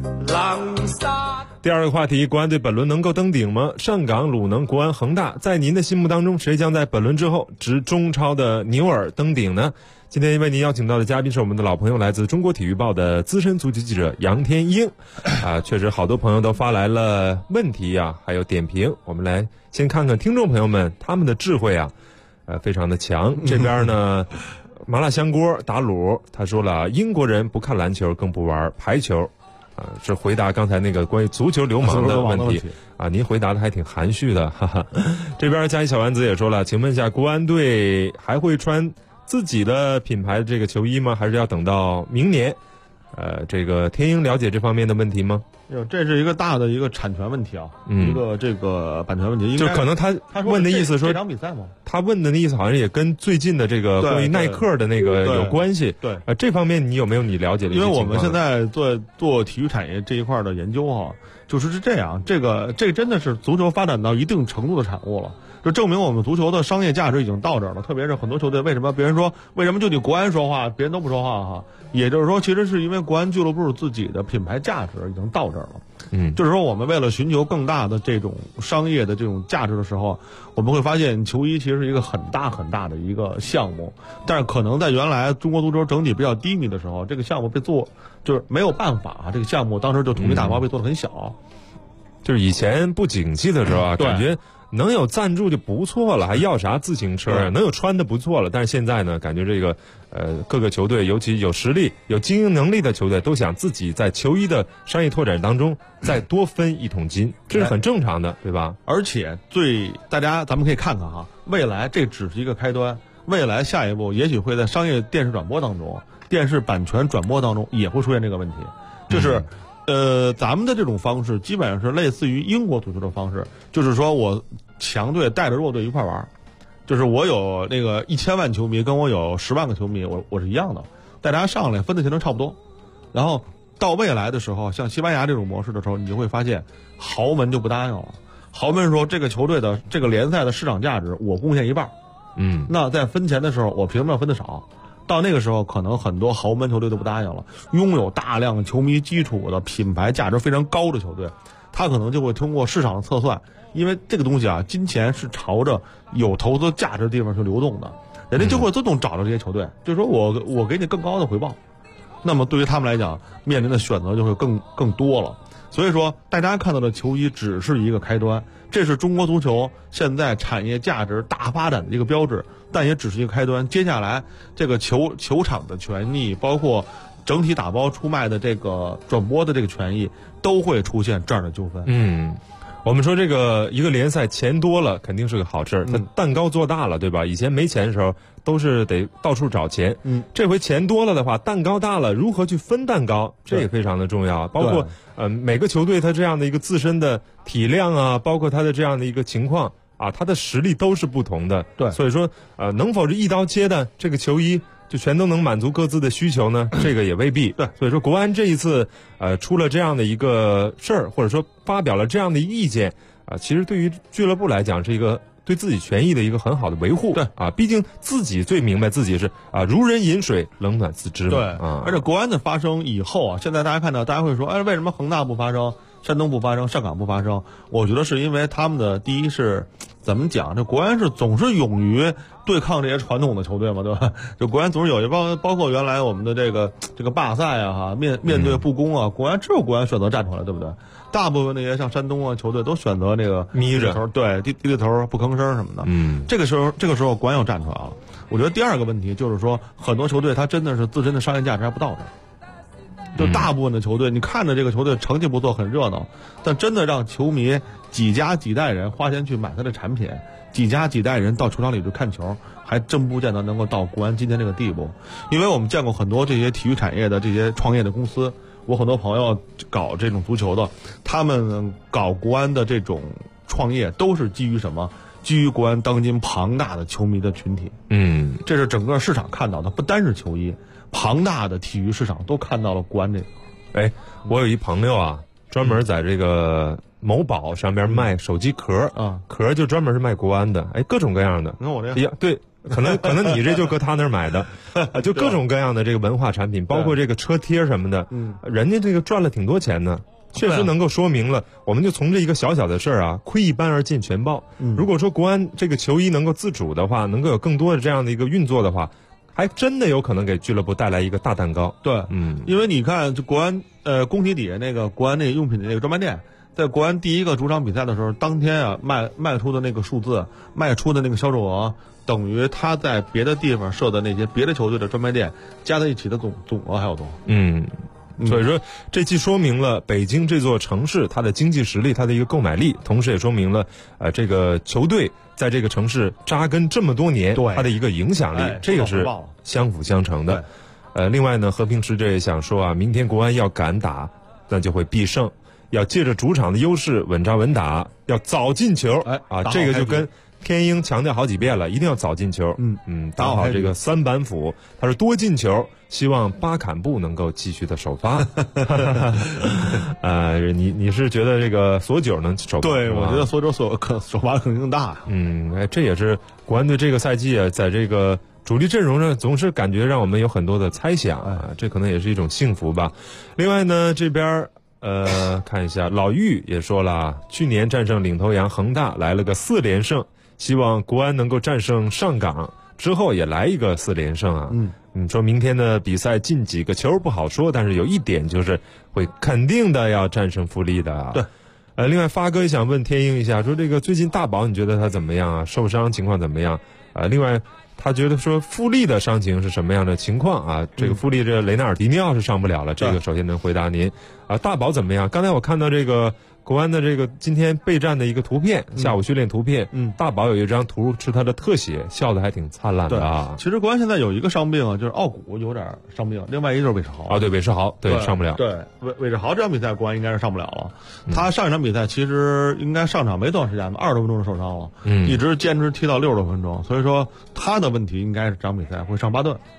第二个话题，国安队本轮能够登顶吗？上港、鲁能、国安、恒大，在您的心目当中，谁将在本轮之后执中超的牛耳登顶呢？今天为您邀请到的嘉宾是我们的老朋友，来自中国体育报的资深足球记者杨天英。确实好多朋友都发来了问题啊，还有点评。我们来先看看听众朋友们他们的智慧啊，非常的强。这边呢，麻辣香锅打卤，他说了，英国人不看篮球，更不玩排球。是回答刚才那个关于足球流氓的问题啊，您回答的还挺含蓄的，哈哈。这边佳怡小丸子也说了，请问一下，国安队还会穿自己的品牌的这个球衣吗？还是要等到明年？这个天英了解这方面的问题吗？ 这是一个大的一个产权问题啊，一个这个版权问题。 就可能他问的意思说这场比赛吗？ 他问的意思好像也跟最近的这个关于耐克的那个有关系。 对， 这方面你有没有你了解的一些情况？ 因为我们现在做体育产业这一块的研究啊，就是这样，这真的是足球发展到一定程度的产物了。就证明我们足球的商业价值已经到这儿了，特别是很多球队为什么别人说为什么就你国安说话，别人都不说话哈？也就是说，其实是因为国安俱乐部自己的品牌价值已经到这儿了。就是说我们为了寻求更大的这种商业的这种价值的时候，我们会发现球衣其实是一个很大很大的一个项目，但是可能在原来中国足球整体比较低迷的时候，这个项目被做就是没有办法，这个项目当时就统一打包被做得很小。 就是以前不景气的时候啊，感觉能有赞助就不错了，还要啥自行车啊？能有穿的不错了。但是现在呢，感觉这个各个球队，尤其有实力、有经营能力的球队，都想自己在球衣的商业拓展当中再多分一桶金，这是很正常的，对吧？ 而且咱们可以看看哈，未来这只是一个开端，未来下一步也许会在商业电视转播当中、电视版权转播当中也会出现这个问题，就是咱们的这种方式基本上是类似于英国足球的方式，就是说我强队带着弱队一块玩，就是我有那个1000万球迷，跟我有10万个球迷，我是一样的，大家上来分的钱都差不多。然后到未来的时候，像西班牙这种模式的时候，你就会发现豪门就不答应了。 豪门说这个球队的这个联赛的市场价值我贡献一半，那在分钱的时候我凭什么要分得少？到那个时候，可能很多豪门球队都不答应了。拥有大量球迷基础的品牌价值非常高的球队，他可能就会通过市场的测算，因为这个东西啊，金钱是朝着有投资价值的地方去流动的，人家就会自动找到这些球队，就是说我给你更高的回报。那么对于他们来讲，面临的选择就会更多了。所以说，大家看到的球衣只是一个开端，这是中国足球现在产业价值大发展的一个标志，但也只是一个开端。接下来，这个球场的权益，包括整体打包出卖的这个转播的这个权益，都会出现这样的纠纷。 我们说这个一个联赛钱多了肯定是个好事，它蛋糕做大了，对吧？以前没钱的时候都是得到处找钱，这回钱多了的话，蛋糕大了，如何去分蛋糕，这也非常的重要。包括每个球队它这样的一个自身的体量啊，包括它的这样的一个情况啊，它的实力都是不同的。 对， 所以说能否是一刀切的这个球衣就全都能满足各自的需求呢？这个也未必。 对， 所以说国安这一次出了这样的一个事儿，或者说发表了这样的意见其实对于俱乐部来讲是一个对自己权益的一个很好的维护。 对毕竟自己最明白自己是如人饮水，冷暖自知嘛。 对而且国安的发生以后现在大家看到，大家会说，为什么恒大不发生，山东不发生，上港不发生？我觉得是因为他们的第一是怎么讲，这国安是总是勇于对抗这些传统的球队嘛，对吧？就国安总是有包括原来我们的这个巴塞面对不公国安只有国安选择站出来，对不对？大部分那些像山东球队都选择那个眯着头， 对，低着头不吭声什么的。这个时候国安又站出来了。我觉得第二个问题就是说，很多球队他真的是自身的商业价值还不到这儿。就大部分的球队，你看着这个球队成绩不错，很热闹，但真的让球迷几家几代人花钱去买他的产品，几家几代人到球场里去看球，还真不见得能够到国安今天这个地步。因为我们见过很多这些体育产业的这些创业的公司，我很多朋友搞这种足球的，他们搞国安的这种创业都是基于什么？基于国安当今庞大的球迷的群体。这是整个市场看到的，不单是球衣，庞大的体育市场都看到了国安这个。 我有一朋友专门在这个某宝上边卖手机壳壳就专门是卖国安的，各种各样的。 你看我这对，可能你这就搁他那儿买的就各种各样的这个文化产品，包括这个车贴什么的，人家这个赚了挺多钱呢。确实能够说明了，我们就从这一个小小的事儿窥一斑而进全豹。如果说国安这个球衣能够自主的话，能够有更多的这样的一个运作的话，还真的有可能给俱乐部带来一个大蛋糕。 对，因为你看国安工体底下那个国安那个用品的那个专卖店，在国安第一个主场比赛的时候，当天卖出的那个数字，卖出的那个销售额，等于他在别的地方设的那些别的球队的专卖店加在一起的总额还要多。 所以说，这既说明了北京这座城市它的经济实力，它的一个购买力，同时也说明了这个球队在这个城市扎根这么多年，它的一个影响力，这个是相辅相成的。另外呢，和平使者也想说明天国安要敢打，那就会必胜，要借着主场的优势稳扎稳打，要早进球。这个就跟天鹰强调好几遍了，一定要早进球。打好这个三板斧，他是多进球。希望巴坎布能够继续的首发。你是觉得这个索九能首发？ 对，我觉得索九首发可能更大。 这也是国安队这个赛季在这个主力阵容上总是感觉让我们有很多的猜想这可能也是一种幸福吧。另外呢，这边看一下老玉也说了，去年战胜领头羊恒大来了个4连胜，希望国安能够战胜上港之后也来一个4连胜你说明天的比赛进几个球不好说，但是有一点就是会肯定的要战胜富力的。 对， 另外发哥也想问天鹰一下，说这个最近大宝你觉得他怎么样受伤情况怎么样另外他觉得说富力的伤情是什么样的情况这个富力这雷纳尔迪尼奥是上不了了，这个首先能回答您大宝怎么样？刚才我看到这个国安的这个今天备战的一个图片，下午训练图片，大宝有一张图是他的特写，笑得还挺灿烂的其实国安现在有一个伤病就是奥古有点伤病，另外一个就是韦世豪对，韦世豪对上不了。 对，韦世豪这场比赛国安应该是上不了了。他上一场比赛其实应该上场没多长时间吧，20多分钟就受伤了，一直坚持踢到60多分钟，所以说他的问题应该是这场比赛会上巴顿。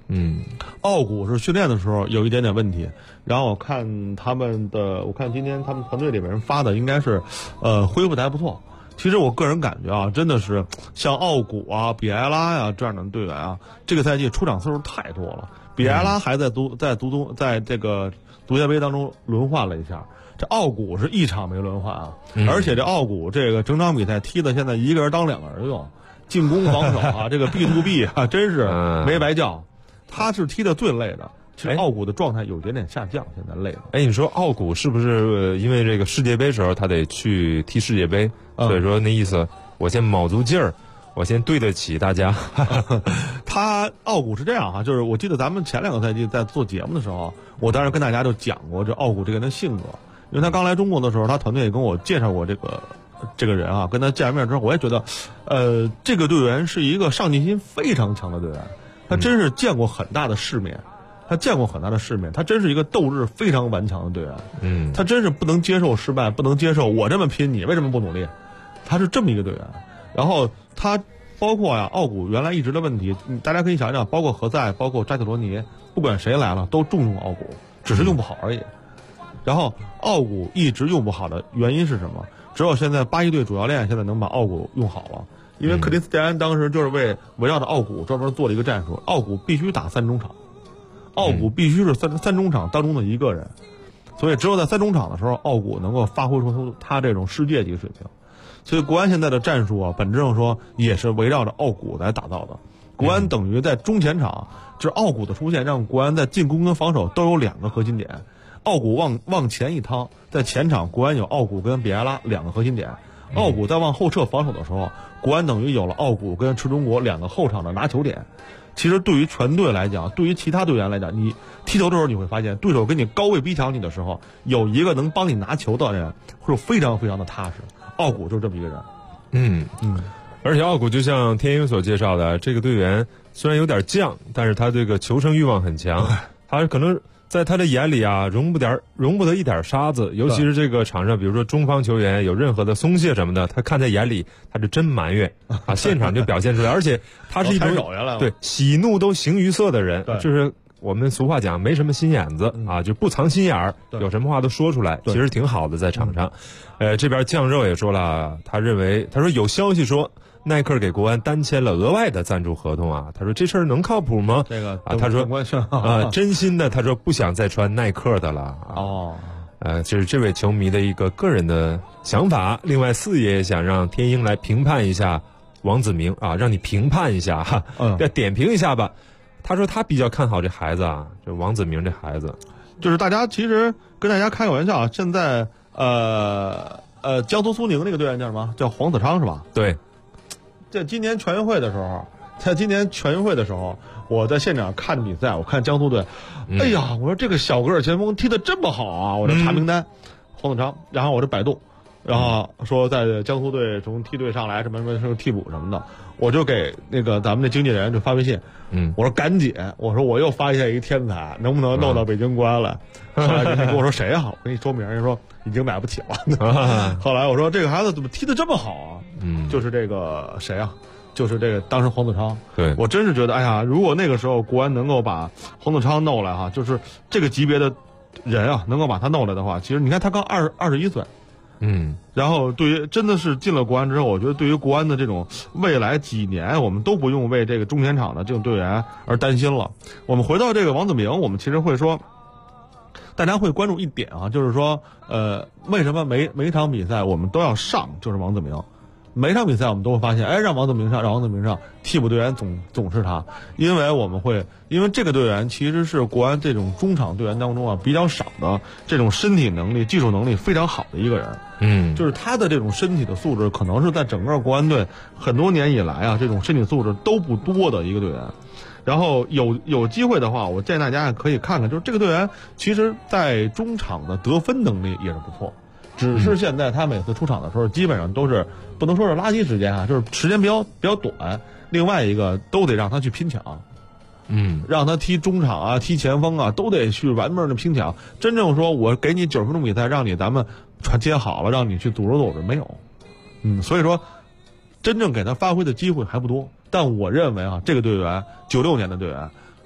奥古是训练的时候有一点点问题，然后我看今天他们团队里面人发的应该是，恢复的还不错。其实我个人感觉啊，真的是像奥古啊、比埃拉呀这样的队员啊，这个赛季出场次数太多了。比埃拉还在这个足协杯当中轮换了一下，这奥古是一场没轮换啊，而且这奥古这个整场比赛踢的现在一个人当两个人用，进攻防守啊，这个 B2B 啊，真是没白叫。他是踢的最累的。其实奥古的状态有点点下降，现在累了。 你说奥古是不是因为这个世界杯时候他得去踢世界杯，所以说那意思我先卯足劲儿，我先对得起大家。 奥古是这样哈，就是我记得咱们前2个赛季在做节目的时候，我当时跟大家就讲过这奥古这个人的性格，因为他刚来中国的时候，他团队也跟我介绍过这个人啊，跟他见完面之后，我也觉得，这个队员是一个上进心非常强的队员，他真是见过很大的世面。他真是一个斗志非常顽强的队员。他真是不能接受失败，不能接受我这么拼，你为什么不努力？他是这么一个队员。然后他包括奥古原来一直的问题，大家可以想想，包括何塞，包括扎克罗尼，不管谁来了都重用奥古，只是用不好而已。然后奥古一直用不好的原因是什么？只有现在巴西队主教练现在能把奥古用好了，因为克里斯蒂安当时就是围绕着奥古专门做了一个战术，奥古必须打3中场。奥古必须是三中场当中的一个人，所以只有在3中场的时候，奥古能够发挥出他这种世界级水平。所以国安现在的战术啊，本质上说也是围绕着奥古来打造的。国安等于在中前场，就是奥古的出现，让国安在进攻跟防守都有2个核心点。奥古往前一趟，在前场国安有奥古跟比埃拉2个核心点。奥古在往后撤防守的时候，国安等于有了奥古跟池中国2个后场的拿球点。其实对于全队来讲，对于其他队员来讲，你踢球的时候你会发现，对手跟你高位逼抢你的时候，有一个能帮你拿球的人，会非常非常的踏实。奥古就是这么一个人。 而且奥古就像天鹰所介绍的，这个队员虽然有点犟，但是他这个求胜欲望很强，他可能在他的眼里啊，容不得一点沙子，尤其是这个场上，比如说中方球员有任何的松懈什么的，他看在眼里，他是真埋怨啊，现场就表现出来。而且他是一种对喜怒都形于色的人，就是我们俗话讲没什么心眼子啊，就不藏心眼儿，有什么话都说出来，其实挺好的在场上。这边酱肉也说了，他说有消息说耐克给国安单签了额外的赞助合同啊，他说这事儿能靠谱吗？ 这个他说真心的，他说不想再穿耐克的了。这是这位球迷的一个个人的想法。另外四爷也想让天鹰来评判一下王子明啊，让你评判一下哈，要点评一下吧。他说他比较看好这孩子啊，这王子明这孩子， 就是大家其实跟大家开个玩笑，现在江苏苏宁那个队员叫什么？叫黄子昌是吧？ 对。 在今年全运会的时候，我在现场看比赛，我看江苏队，哎呀，我说这个小个儿前锋踢得这么好啊！我这查名单，黄子昌，然后我这百度，然后说在江苏队从梯队上来什么替补什么的，我就给那个咱们的经纪人就发微信，我说赶紧，我说我又发现一个天才，能不能弄到北京国安来？后来人家跟我说谁啊？我跟你说名，人家说已经买不起了。后来我说这个孩子怎么踢得这么好啊？就是这个谁啊？就是这个当时黄子昌。 对， 我真是觉得，哎呀，如果那个时候国安能够把黄子昌弄来哈，就是这个级别的人啊，能够把他弄来的话，其实你看他刚21岁。然后对于真的是进了国安之后，我觉得对于国安的这种未来几年，我们都不用为这个中前场的这种队员而担心了。我们回到这个王子明，我们其实会说，大家会关注一点啊，就是说，为什么每一场比赛我们都要上，就是王子明。每场比赛我们都会发现，让王子明上，替补队员总是他，因为这个队员其实是国安这种中场队员当中啊比较少的这种身体能力、技术能力非常好的一个人。就是他的这种身体的素质，可能是在整个国安队很多年以来啊，这种身体素质都不多的一个队员。然后有机会的话，我建议大家也可以看看，就是这个队员其实在中场的得分能力也是不错。只是现在他每次出场的时候，基本上都是不能说是垃圾时间啊，就是时间比较短。另外一个都得让他去拼抢，让他踢中场啊、踢前锋啊，都得去玩命的拼抢。真正说我给你90分钟比赛，让咱们传接好了，让你去组织没有。所以说真正给他发挥的机会还不多。但我认为啊，这个队员96年的队员，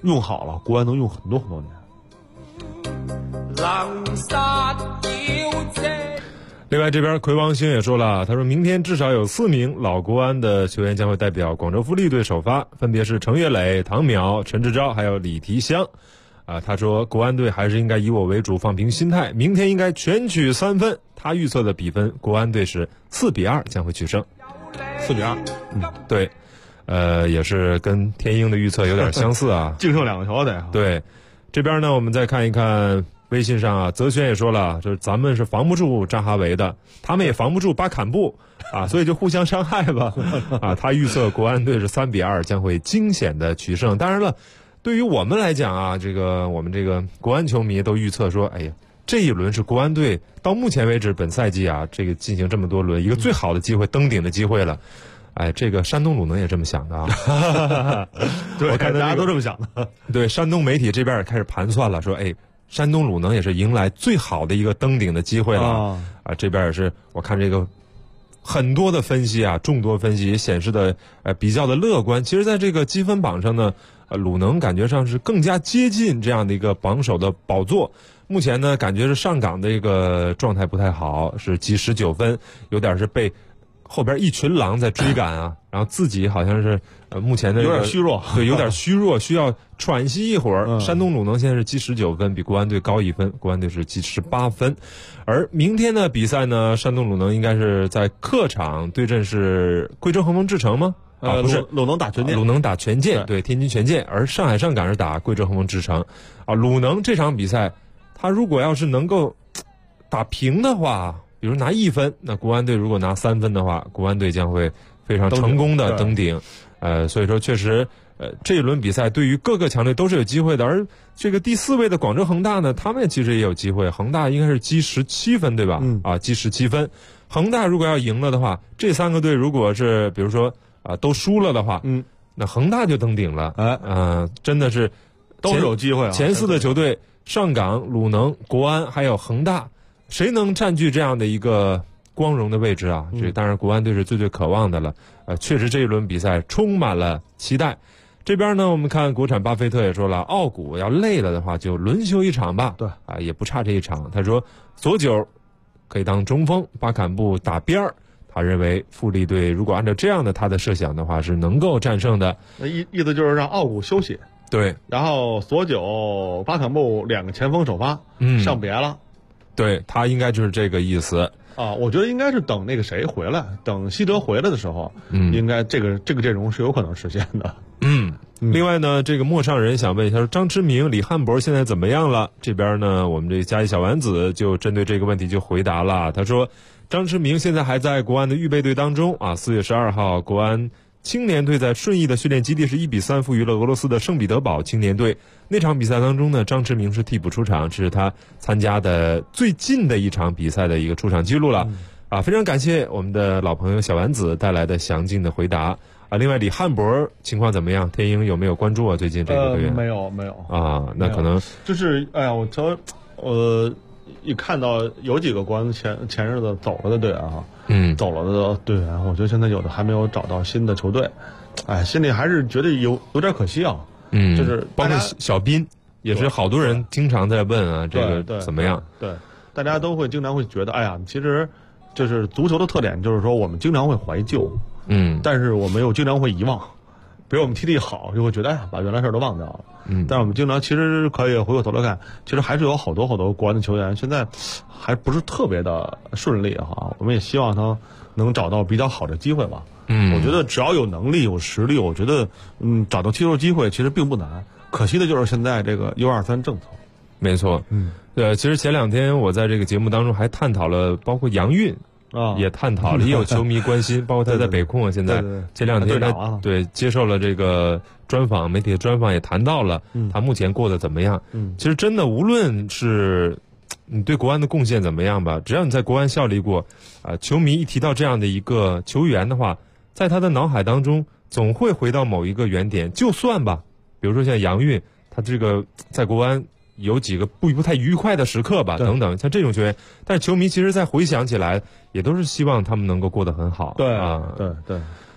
用好了，国安能用很多很多年。 另外，这边魁王星也说了，他说明天至少有4名老国安的球员将会代表广州富力队首发，分别是程岳磊、唐淼、陈志钊还有李提香。他说国安队还是应该以我为主，放平心态，明天应该全取3分。他预测的比分，国安队是4-2将会取胜。 4-2， 对，也是跟天鹰的预测有点相似啊， 净胜2个球得。 对，这边呢，我们再看一看。微信上啊，泽轩也说了，就是咱们是防不住扎哈维的，他们也防不住巴坎布啊，所以就互相伤害吧。啊，他预测国安队是3-2将会惊险的取胜。当然了，对于我们来讲啊，我们这个国安球迷都预测说，哎呀，这一轮是国安队到目前为止本赛季啊，这个进行这么多轮一个最好的机会，登顶的机会了。哎，这个山东鲁能也这么想的啊。 对， 我看大家都这么想的。 对，山东媒体这边也开始盘算了，说，哎。山东鲁能也是迎来最好的一个登顶的机会了这边也是我看这个很多的分析啊，众多分析也显示的比较的乐观。其实在这个积分榜上呢，鲁能感觉上是更加接近这样的一个榜首的宝座。目前呢，感觉是上港的一个状态不太好，是积19分，有点是被后边一群狼在追赶啊，然后自己好像是目前的有点虚弱， 对，有点虚弱，需要喘息一会儿。山东鲁能现在是积19分，比国安队高1分，国安队是积18分。而明天的比赛呢，山东鲁能应该是在客场对阵是贵州恒丰智诚吗？不是， 鲁能打权健， 鲁能打权健，对，天津权健。而上海上港是打贵州恒丰智诚。鲁能这场比赛，他如果要是能够打平的话，比如拿1分，那国安队如果拿3分的话，国安队将会非常成功的登顶。所以说确实，这一轮比赛对于各个强队都是有机会的。而这个第4位的广州恒大呢，他们其实也有机会。恒大应该是积17分，对吧？积17分。恒大如果要赢了的话，这3个队如果是比如说都输了的话，那恒大就登顶了。真的是都是有机会。 前4的球队，上港、鲁能、国安还有恒大。谁能占据这样的一个光荣的位置啊？这当然国安队是最渴望的了。确实这一轮比赛充满了期待。这边呢，我们看国产巴菲特也说了，奥古要累了的话就轮休1场吧。 对也不差这1场。他说佐久可以当中锋，巴坎布打边儿。他认为富力队如果按照这样的他的设想的话，是能够战胜的。 那意思就是让奥古休息， 对， 然后佐久、巴坎布2个前锋首发，上别了。 对，他应该就是这个意思啊。我觉得应该是等那个谁回来，等西哲回来的时候，应该这个阵容是有可能实现的。 另外呢，这个陌上人想问一下，张之明、李汉博现在怎么样了？这边呢，我们这嘉义小丸子就针对这个问题就回答了。他说，张之明现在还在国安的预备队当中啊。4月12号，国安青年队在顺义的训练基地是1-3负于了俄罗斯的圣彼得堡青年队。那场比赛当中呢，张之明是替补出场，这是他参加的最近的一场比赛的一个出场记录了。非常感谢我们的老朋友小丸子带来的详尽的回答。另外李汉博情况怎么样？天鹰有没有关注啊？最近这个队员没有那可能就是我一看到有几个国安前日子走了的队员走了的队员，我觉得现在有的还没有找到新的球队，心里还是觉得有点可惜啊。就是包括小斌也是好多人经常在问啊，这个怎么样？ 对，大家都会经常会觉得，其实就是足球的特点，就是说我们经常会怀旧，但是我们又经常会遗忘。比如我们踢得好，就会觉得把原来事儿都忘掉了。但是我们经常其实可以回过头来看，其实还是有好多国安的球员现在还不是特别的顺利我们也希望他能找到比较好的机会吧。我觉得只要有能力有实力，我觉得找到踢球机会其实并不难。可惜的就是现在这个U23政策。 没错。其实前2天我在这个节目当中还探讨了，包括杨运也探讨了，也有球迷关心，包括他在北控现在前2天他接受了这个专访，媒体的专访也谈到了他目前过得怎么样。其实真的无论是你对国安的贡献怎么样吧，只要你在国安效力过球迷一提到这样的一个球员的话，在他的脑海当中总会回到某一个原点。就算吧，比如说像杨运，他这个在国安有几个不太愉快的时刻吧，等等，像这种球员，但是球迷其实在回想起来，也都是希望他们能够过得很好。 对。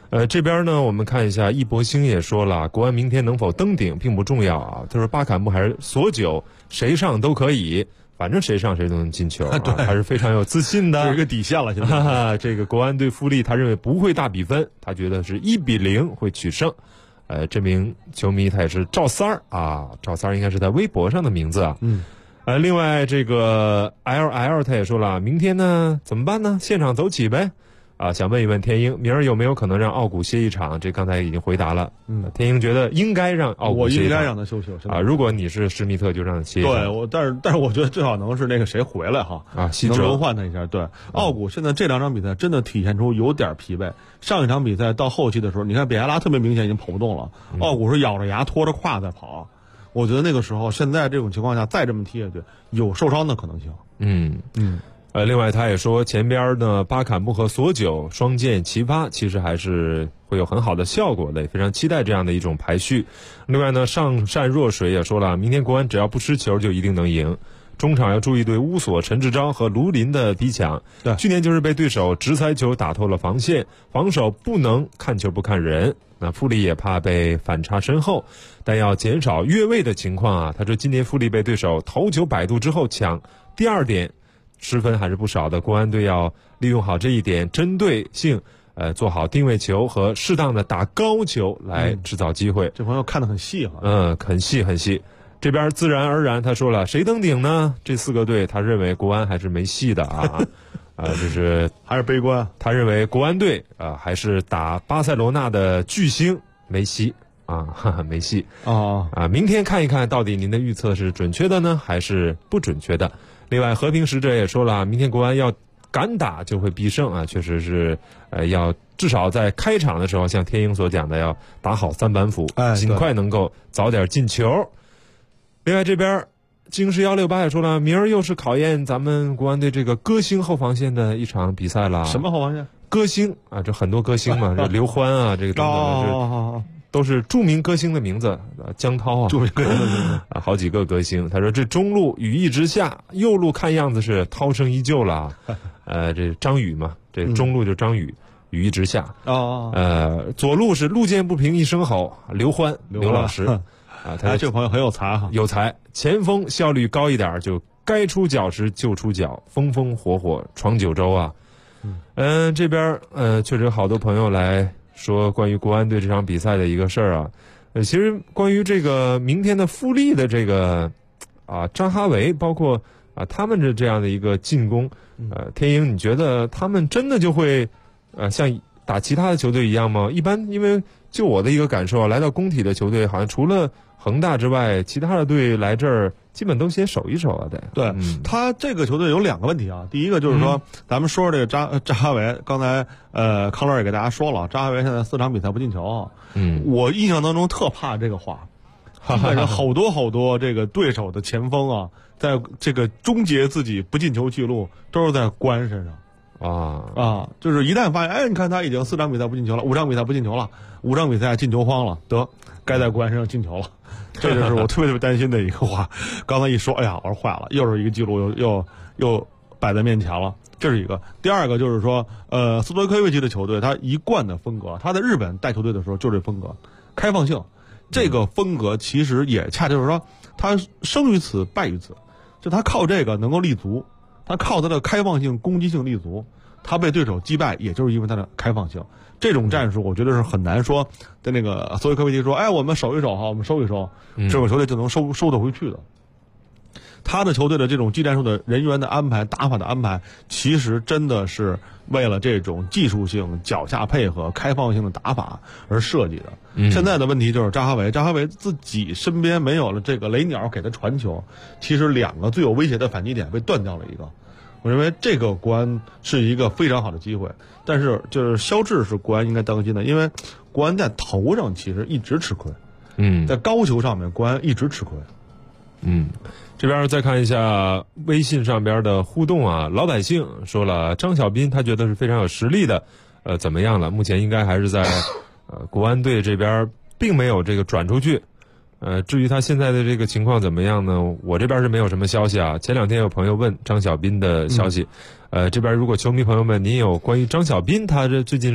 这边呢，我们看一下，易博星也说了，国安明天能否登顶并不重要啊。他说巴坎布还是索9，谁上都可以，反正谁上谁都能进球啊，还是非常有自信的。 这是一个底线了，现在。 这个国安对富力，他认为不会大比分，他觉得是1-0会取胜。这名球迷他也是赵三儿啊，赵三儿应该是在微博上的名字啊。另外这个 LL 他也说了，明天呢怎么办呢？现场走起呗。想问一问天鹰，明儿有没有可能让奥古歇一场？这刚才已经回答了。天鹰觉得应该让奥古歇一场， 我应该让他休息啊。 如果你是施密特，就让他歇一场。 对，但是我觉得最好能是那个谁回来哈能轮换他一下。对，奥古现在这2场比赛真的体现出有点疲惫。上一场比赛到后期的时候，你看比埃拉特别明显已经跑不动了，奥古是咬着牙拖着胯在跑。我觉得那个时候，现在这种情况下再这么踢下去，有受伤的可能性。 另外他也说，前边呢巴坎布和索9双剑齐发，其实还是会有很好的效果的，也非常期待这样的一种排序。另外呢，上善若水也说了，明天国安只要不失球就一定能赢。中场要注意对乌索、陈志钊和卢林的逼抢。 对， 去年就是被对手直塞球打透了防线，防守不能看球不看人。那富力也怕被反差身后，但要减少越位的情况啊。他说今年富力被对手头球摆渡之后抢第2点失分还是不少的，国安队要利用好这一点，针对性做好定位球和适当的打高球来制造机会。 这朋友看得很细哈。 很细。这边自然而然他说了，谁登顶呢？这4个队他认为国安还是没戏的啊。就是还是悲观。 他认为国安队还是打巴塞罗那的巨星梅西梅西明天看一看到底您的预测是准确的呢，还是不准确的？另外，和平使者也说了，明天国安要敢打就会必胜啊，确实是要至少在开场的时候，像天鹰所讲的，要打好3板斧，尽快能够早点进球。另外这边京师168也说了，明儿又是考验咱们国安队这个歌星后防线的一场比赛了。 什么后防线？ 歌星啊，这很多歌星嘛，这刘欢啊，这个等等都是著名歌星的名字，江涛啊， 著名歌星的名字好几个歌星。他说这中路雨一直下，右路看样子是涛声依旧了。这张宇嘛，这中路就张宇，雨一直下。左路是路见不平一声吼，刘欢刘老师他这个朋友很有才哈， 有才。前锋效率高一点，就该出脚时就出脚，风风火火闯九州啊。这边确实有好多朋友来说关于国安队这场比赛的一个事儿啊。其实关于这个明天的富力的这个张哈维，包括他们这样的一个进攻，天鹰，你觉得他们真的就会像打其他的球队一样吗？一般因为就我的一个感受来到工体的球队好像除了恒大之外，其他的队来这儿基本都先守一守啊。 对，他这个球队有2个问题啊。第一个就是说，咱们说这个张哈维，刚才康乐也给大家说了，张哈维现在4场比赛不进球。我印象当中特怕这个话，好多这个对手的前锋啊，在这个终结自己不进球记录都是在国安身上。就是一旦发现，你看他已经4场比赛不进球了，5场比赛不进球了，5场比赛进球荒了，得该在国安身上进球了。这就是我特别担心的一个话。刚才一说，我说坏了，又是一个记录又摆在面前了，这是一个。第二个就是说，斯托科维奇的球队他一贯的风格，他在日本带球队的时候就这风格，开放性。这个风格其实也恰就是说，他生于此败于此，就他靠这个能够立足，他靠他的开放性、攻击性立足。他被对手击败，也就是因为他的开放性。这种战术，我觉得是很难说。在那个索维科维奇说：“我们守一守哈，我们收一收，这个球队就能收得回去的。”他的球队的这种技战术的人员的安排、打法的安排，其实真的是为了这种技术性、脚下配合、开放性的打法而设计的。现在的问题就是扎哈维自己身边没有了这个雷鸟给他传球，其实2个最有威胁的反击点被断掉了一个。我认为这个国安是一个非常好的机会，但是就是肖智是国安应该当心的，因为国安在头上其实一直吃亏，在高球上面国安一直吃亏。 这边再看一下微信上边的互动啊，老百姓说了，张小斌他觉得是非常有实力的，怎么样了？目前应该还是在国安队这边，并没有这个转出去。至于他现在的这个情况怎么样呢？我这边是没有什么消息啊。前2天有朋友问张小斌的消息，这边如果球迷朋友们您有关于张小斌他这最近是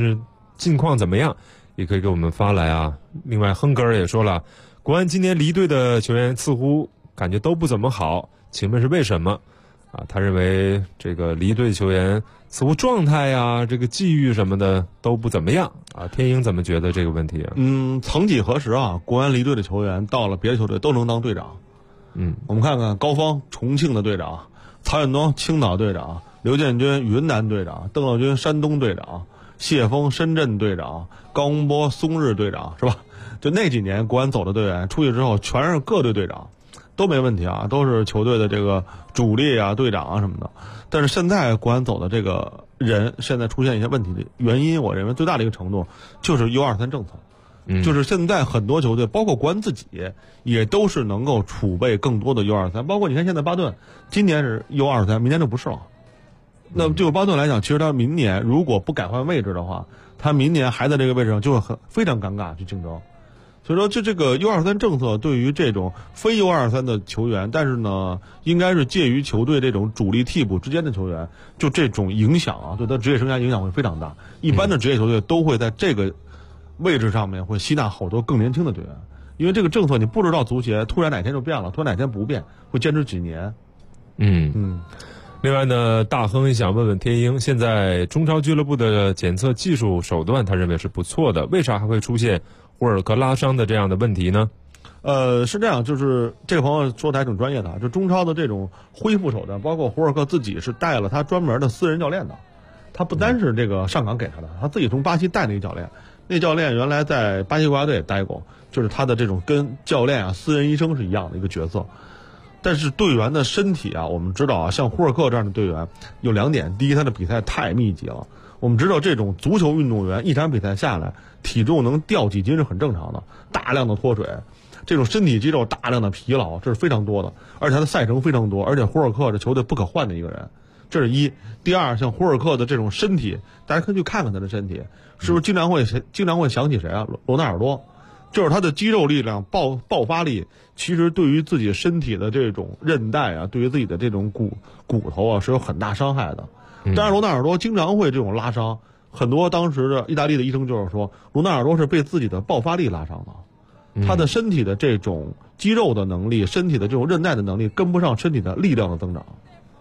近况怎么样，也可以给我们发来啊。另外，亨格尔也说了，国安今年离队的球员似乎感觉都不怎么好，请问是为什么？啊，他认为这个离队球员似乎状态呀、这个际遇什么的都不怎么样啊。天鹰怎么觉得这个问题啊？ 曾几何时啊，国安离队的球员到了别的球队都能当队长。我们看看高方重庆的队长，曹远东青岛队长，刘建军云南队长，邓乐军山东队长，谢峰深圳队长，高洪波松日队长，是吧？就那几年国安走的队员出去之后，全是各队队长。都没问题啊，都是球队的这个主力啊、队长啊什么的。但是现在国安走的这个人，现在出现一些问题的原因，我认为最大的一个程度就是 U23 政策。就是现在很多球队，包括国安自己，也都是能够储备更多的 U23。包括你看现在巴顿，今年是 U23，明年就不是了。那么就巴顿来讲，其实他明年如果不改换位置的话，他明年还在这个位置上就会非常尴尬去竞争。所以说，这个 U23 政策对于这种非 U23 的球员，但是呢，应该是介于球队这种主力替补之间的球员，就这种影响啊，对他职业生涯影响会非常大。一般的职业球队都会在这个位置上面会吸纳好多更年轻的队员，因为这个政策你不知道足协突然哪天就变了，突然哪天不变，会坚持几年。 另外呢，大亨也想问问天鹰，现在中超俱乐部的检测技术手段，他认为是不错的，为啥还会出现胡尔克拉伤的这样的问题呢？ 是这样，就是这个朋友说的还挺专业的，就中超的这种恢复手段，包括胡尔克自己是带了他专门的私人教练的，他不单是这个上岗给他的，他自己从巴西带那个教练，那教练原来在巴西国家队也待过，就是他的这种跟教练啊、私人医生是一样的一个角色。但是队员的身体啊，我们知道啊，像胡尔克这样的队员有两点，第一，他的比赛太密集了。我们知道这种足球运动员一场比赛下来，体重能掉几斤是很正常的，大量的脱水，这种身体肌肉大量的疲劳，这是非常多的，而且他的赛程非常多，而且胡尔克是球队不可换的一个人，这是一。第二，像胡尔克的这种身体，大家可以去看看他的身体，是不是经常会想起谁啊？罗纳尔多，就是他的肌肉力量、爆发力，其实对于自己身体的这种韧带啊，对于自己的这种骨头啊，是有很大伤害的。但是罗纳尔多经常会这种拉伤，很多当时的意大利的医生就是说，罗纳尔多是被自己的爆发力拉伤的，他的身体的这种肌肉的能力、身体的这种韧带的能力跟不上身体的力量的增长。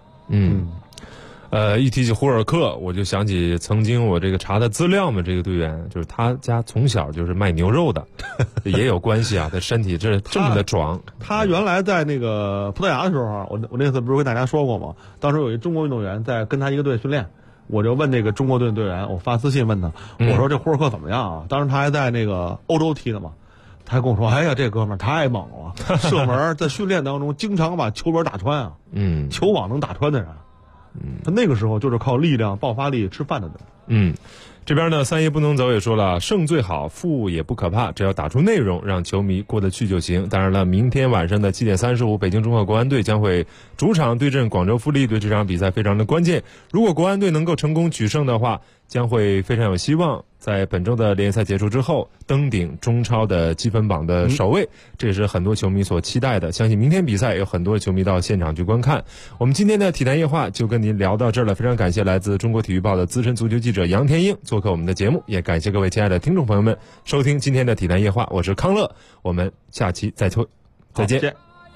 一提起胡尔克，我就想起曾经我这个查的资料嘛，这个队员就是他家从小就是卖牛肉的，也有关系啊，他身体这么的壮。 他原来在那个葡萄牙的时候，我那次不是跟大家说过吗？当时有一中国运动员在跟他一个队训练，我就问那个中国队队员，我发私信问他，我说这胡尔克怎么样啊？当时他还在那个欧洲踢的嘛，他还跟我说，哎呀，这哥们儿太猛了，射门在训练当中经常把球门打穿啊，球网能打穿的人。他那个时候就是靠力量、爆发力吃饭的人。 这边呢，三爷不能走也说了，胜最好，负也不可怕，只要打出内容，让球迷过得去就行。当然了，明天晚上的7点35，北京中赫国安队将会主场对阵广州富力队，这场比赛非常的关键。如果国安队能够成功取胜的话，将会非常有希望在本周的联赛结束之后登顶中超的积分榜的首位，这也是很多球迷所期待的。相信明天比赛有很多球迷到现场去观看。我们今天的体坛夜话就跟您聊到这儿了，非常感谢来自中国体育报的资深足球记者杨天鹰做客我们的节目，也感谢各位亲爱的听众朋友们收听今天的体坛夜话，我是康乐，我们下期再见。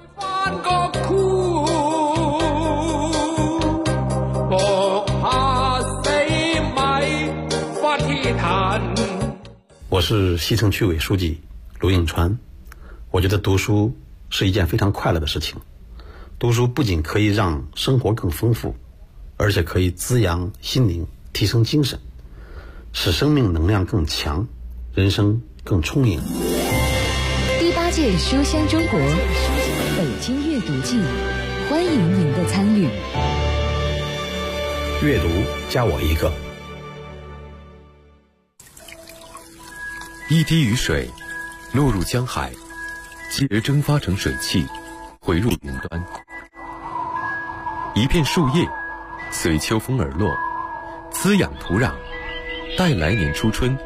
我是西城区委书记卢应川。我觉得读书是一件非常快乐的事情，读书不仅可以让生活更丰富，而且可以滋养心灵，提升精神，使生命能量更强，人生更充盈。 第8届书香中国北京阅读季，欢迎您的参与。 阅读加我一个。 一滴雨水落入江海，继而蒸发成水汽，回入云端。一片树叶随秋风而落，滋养土壤，待来年初春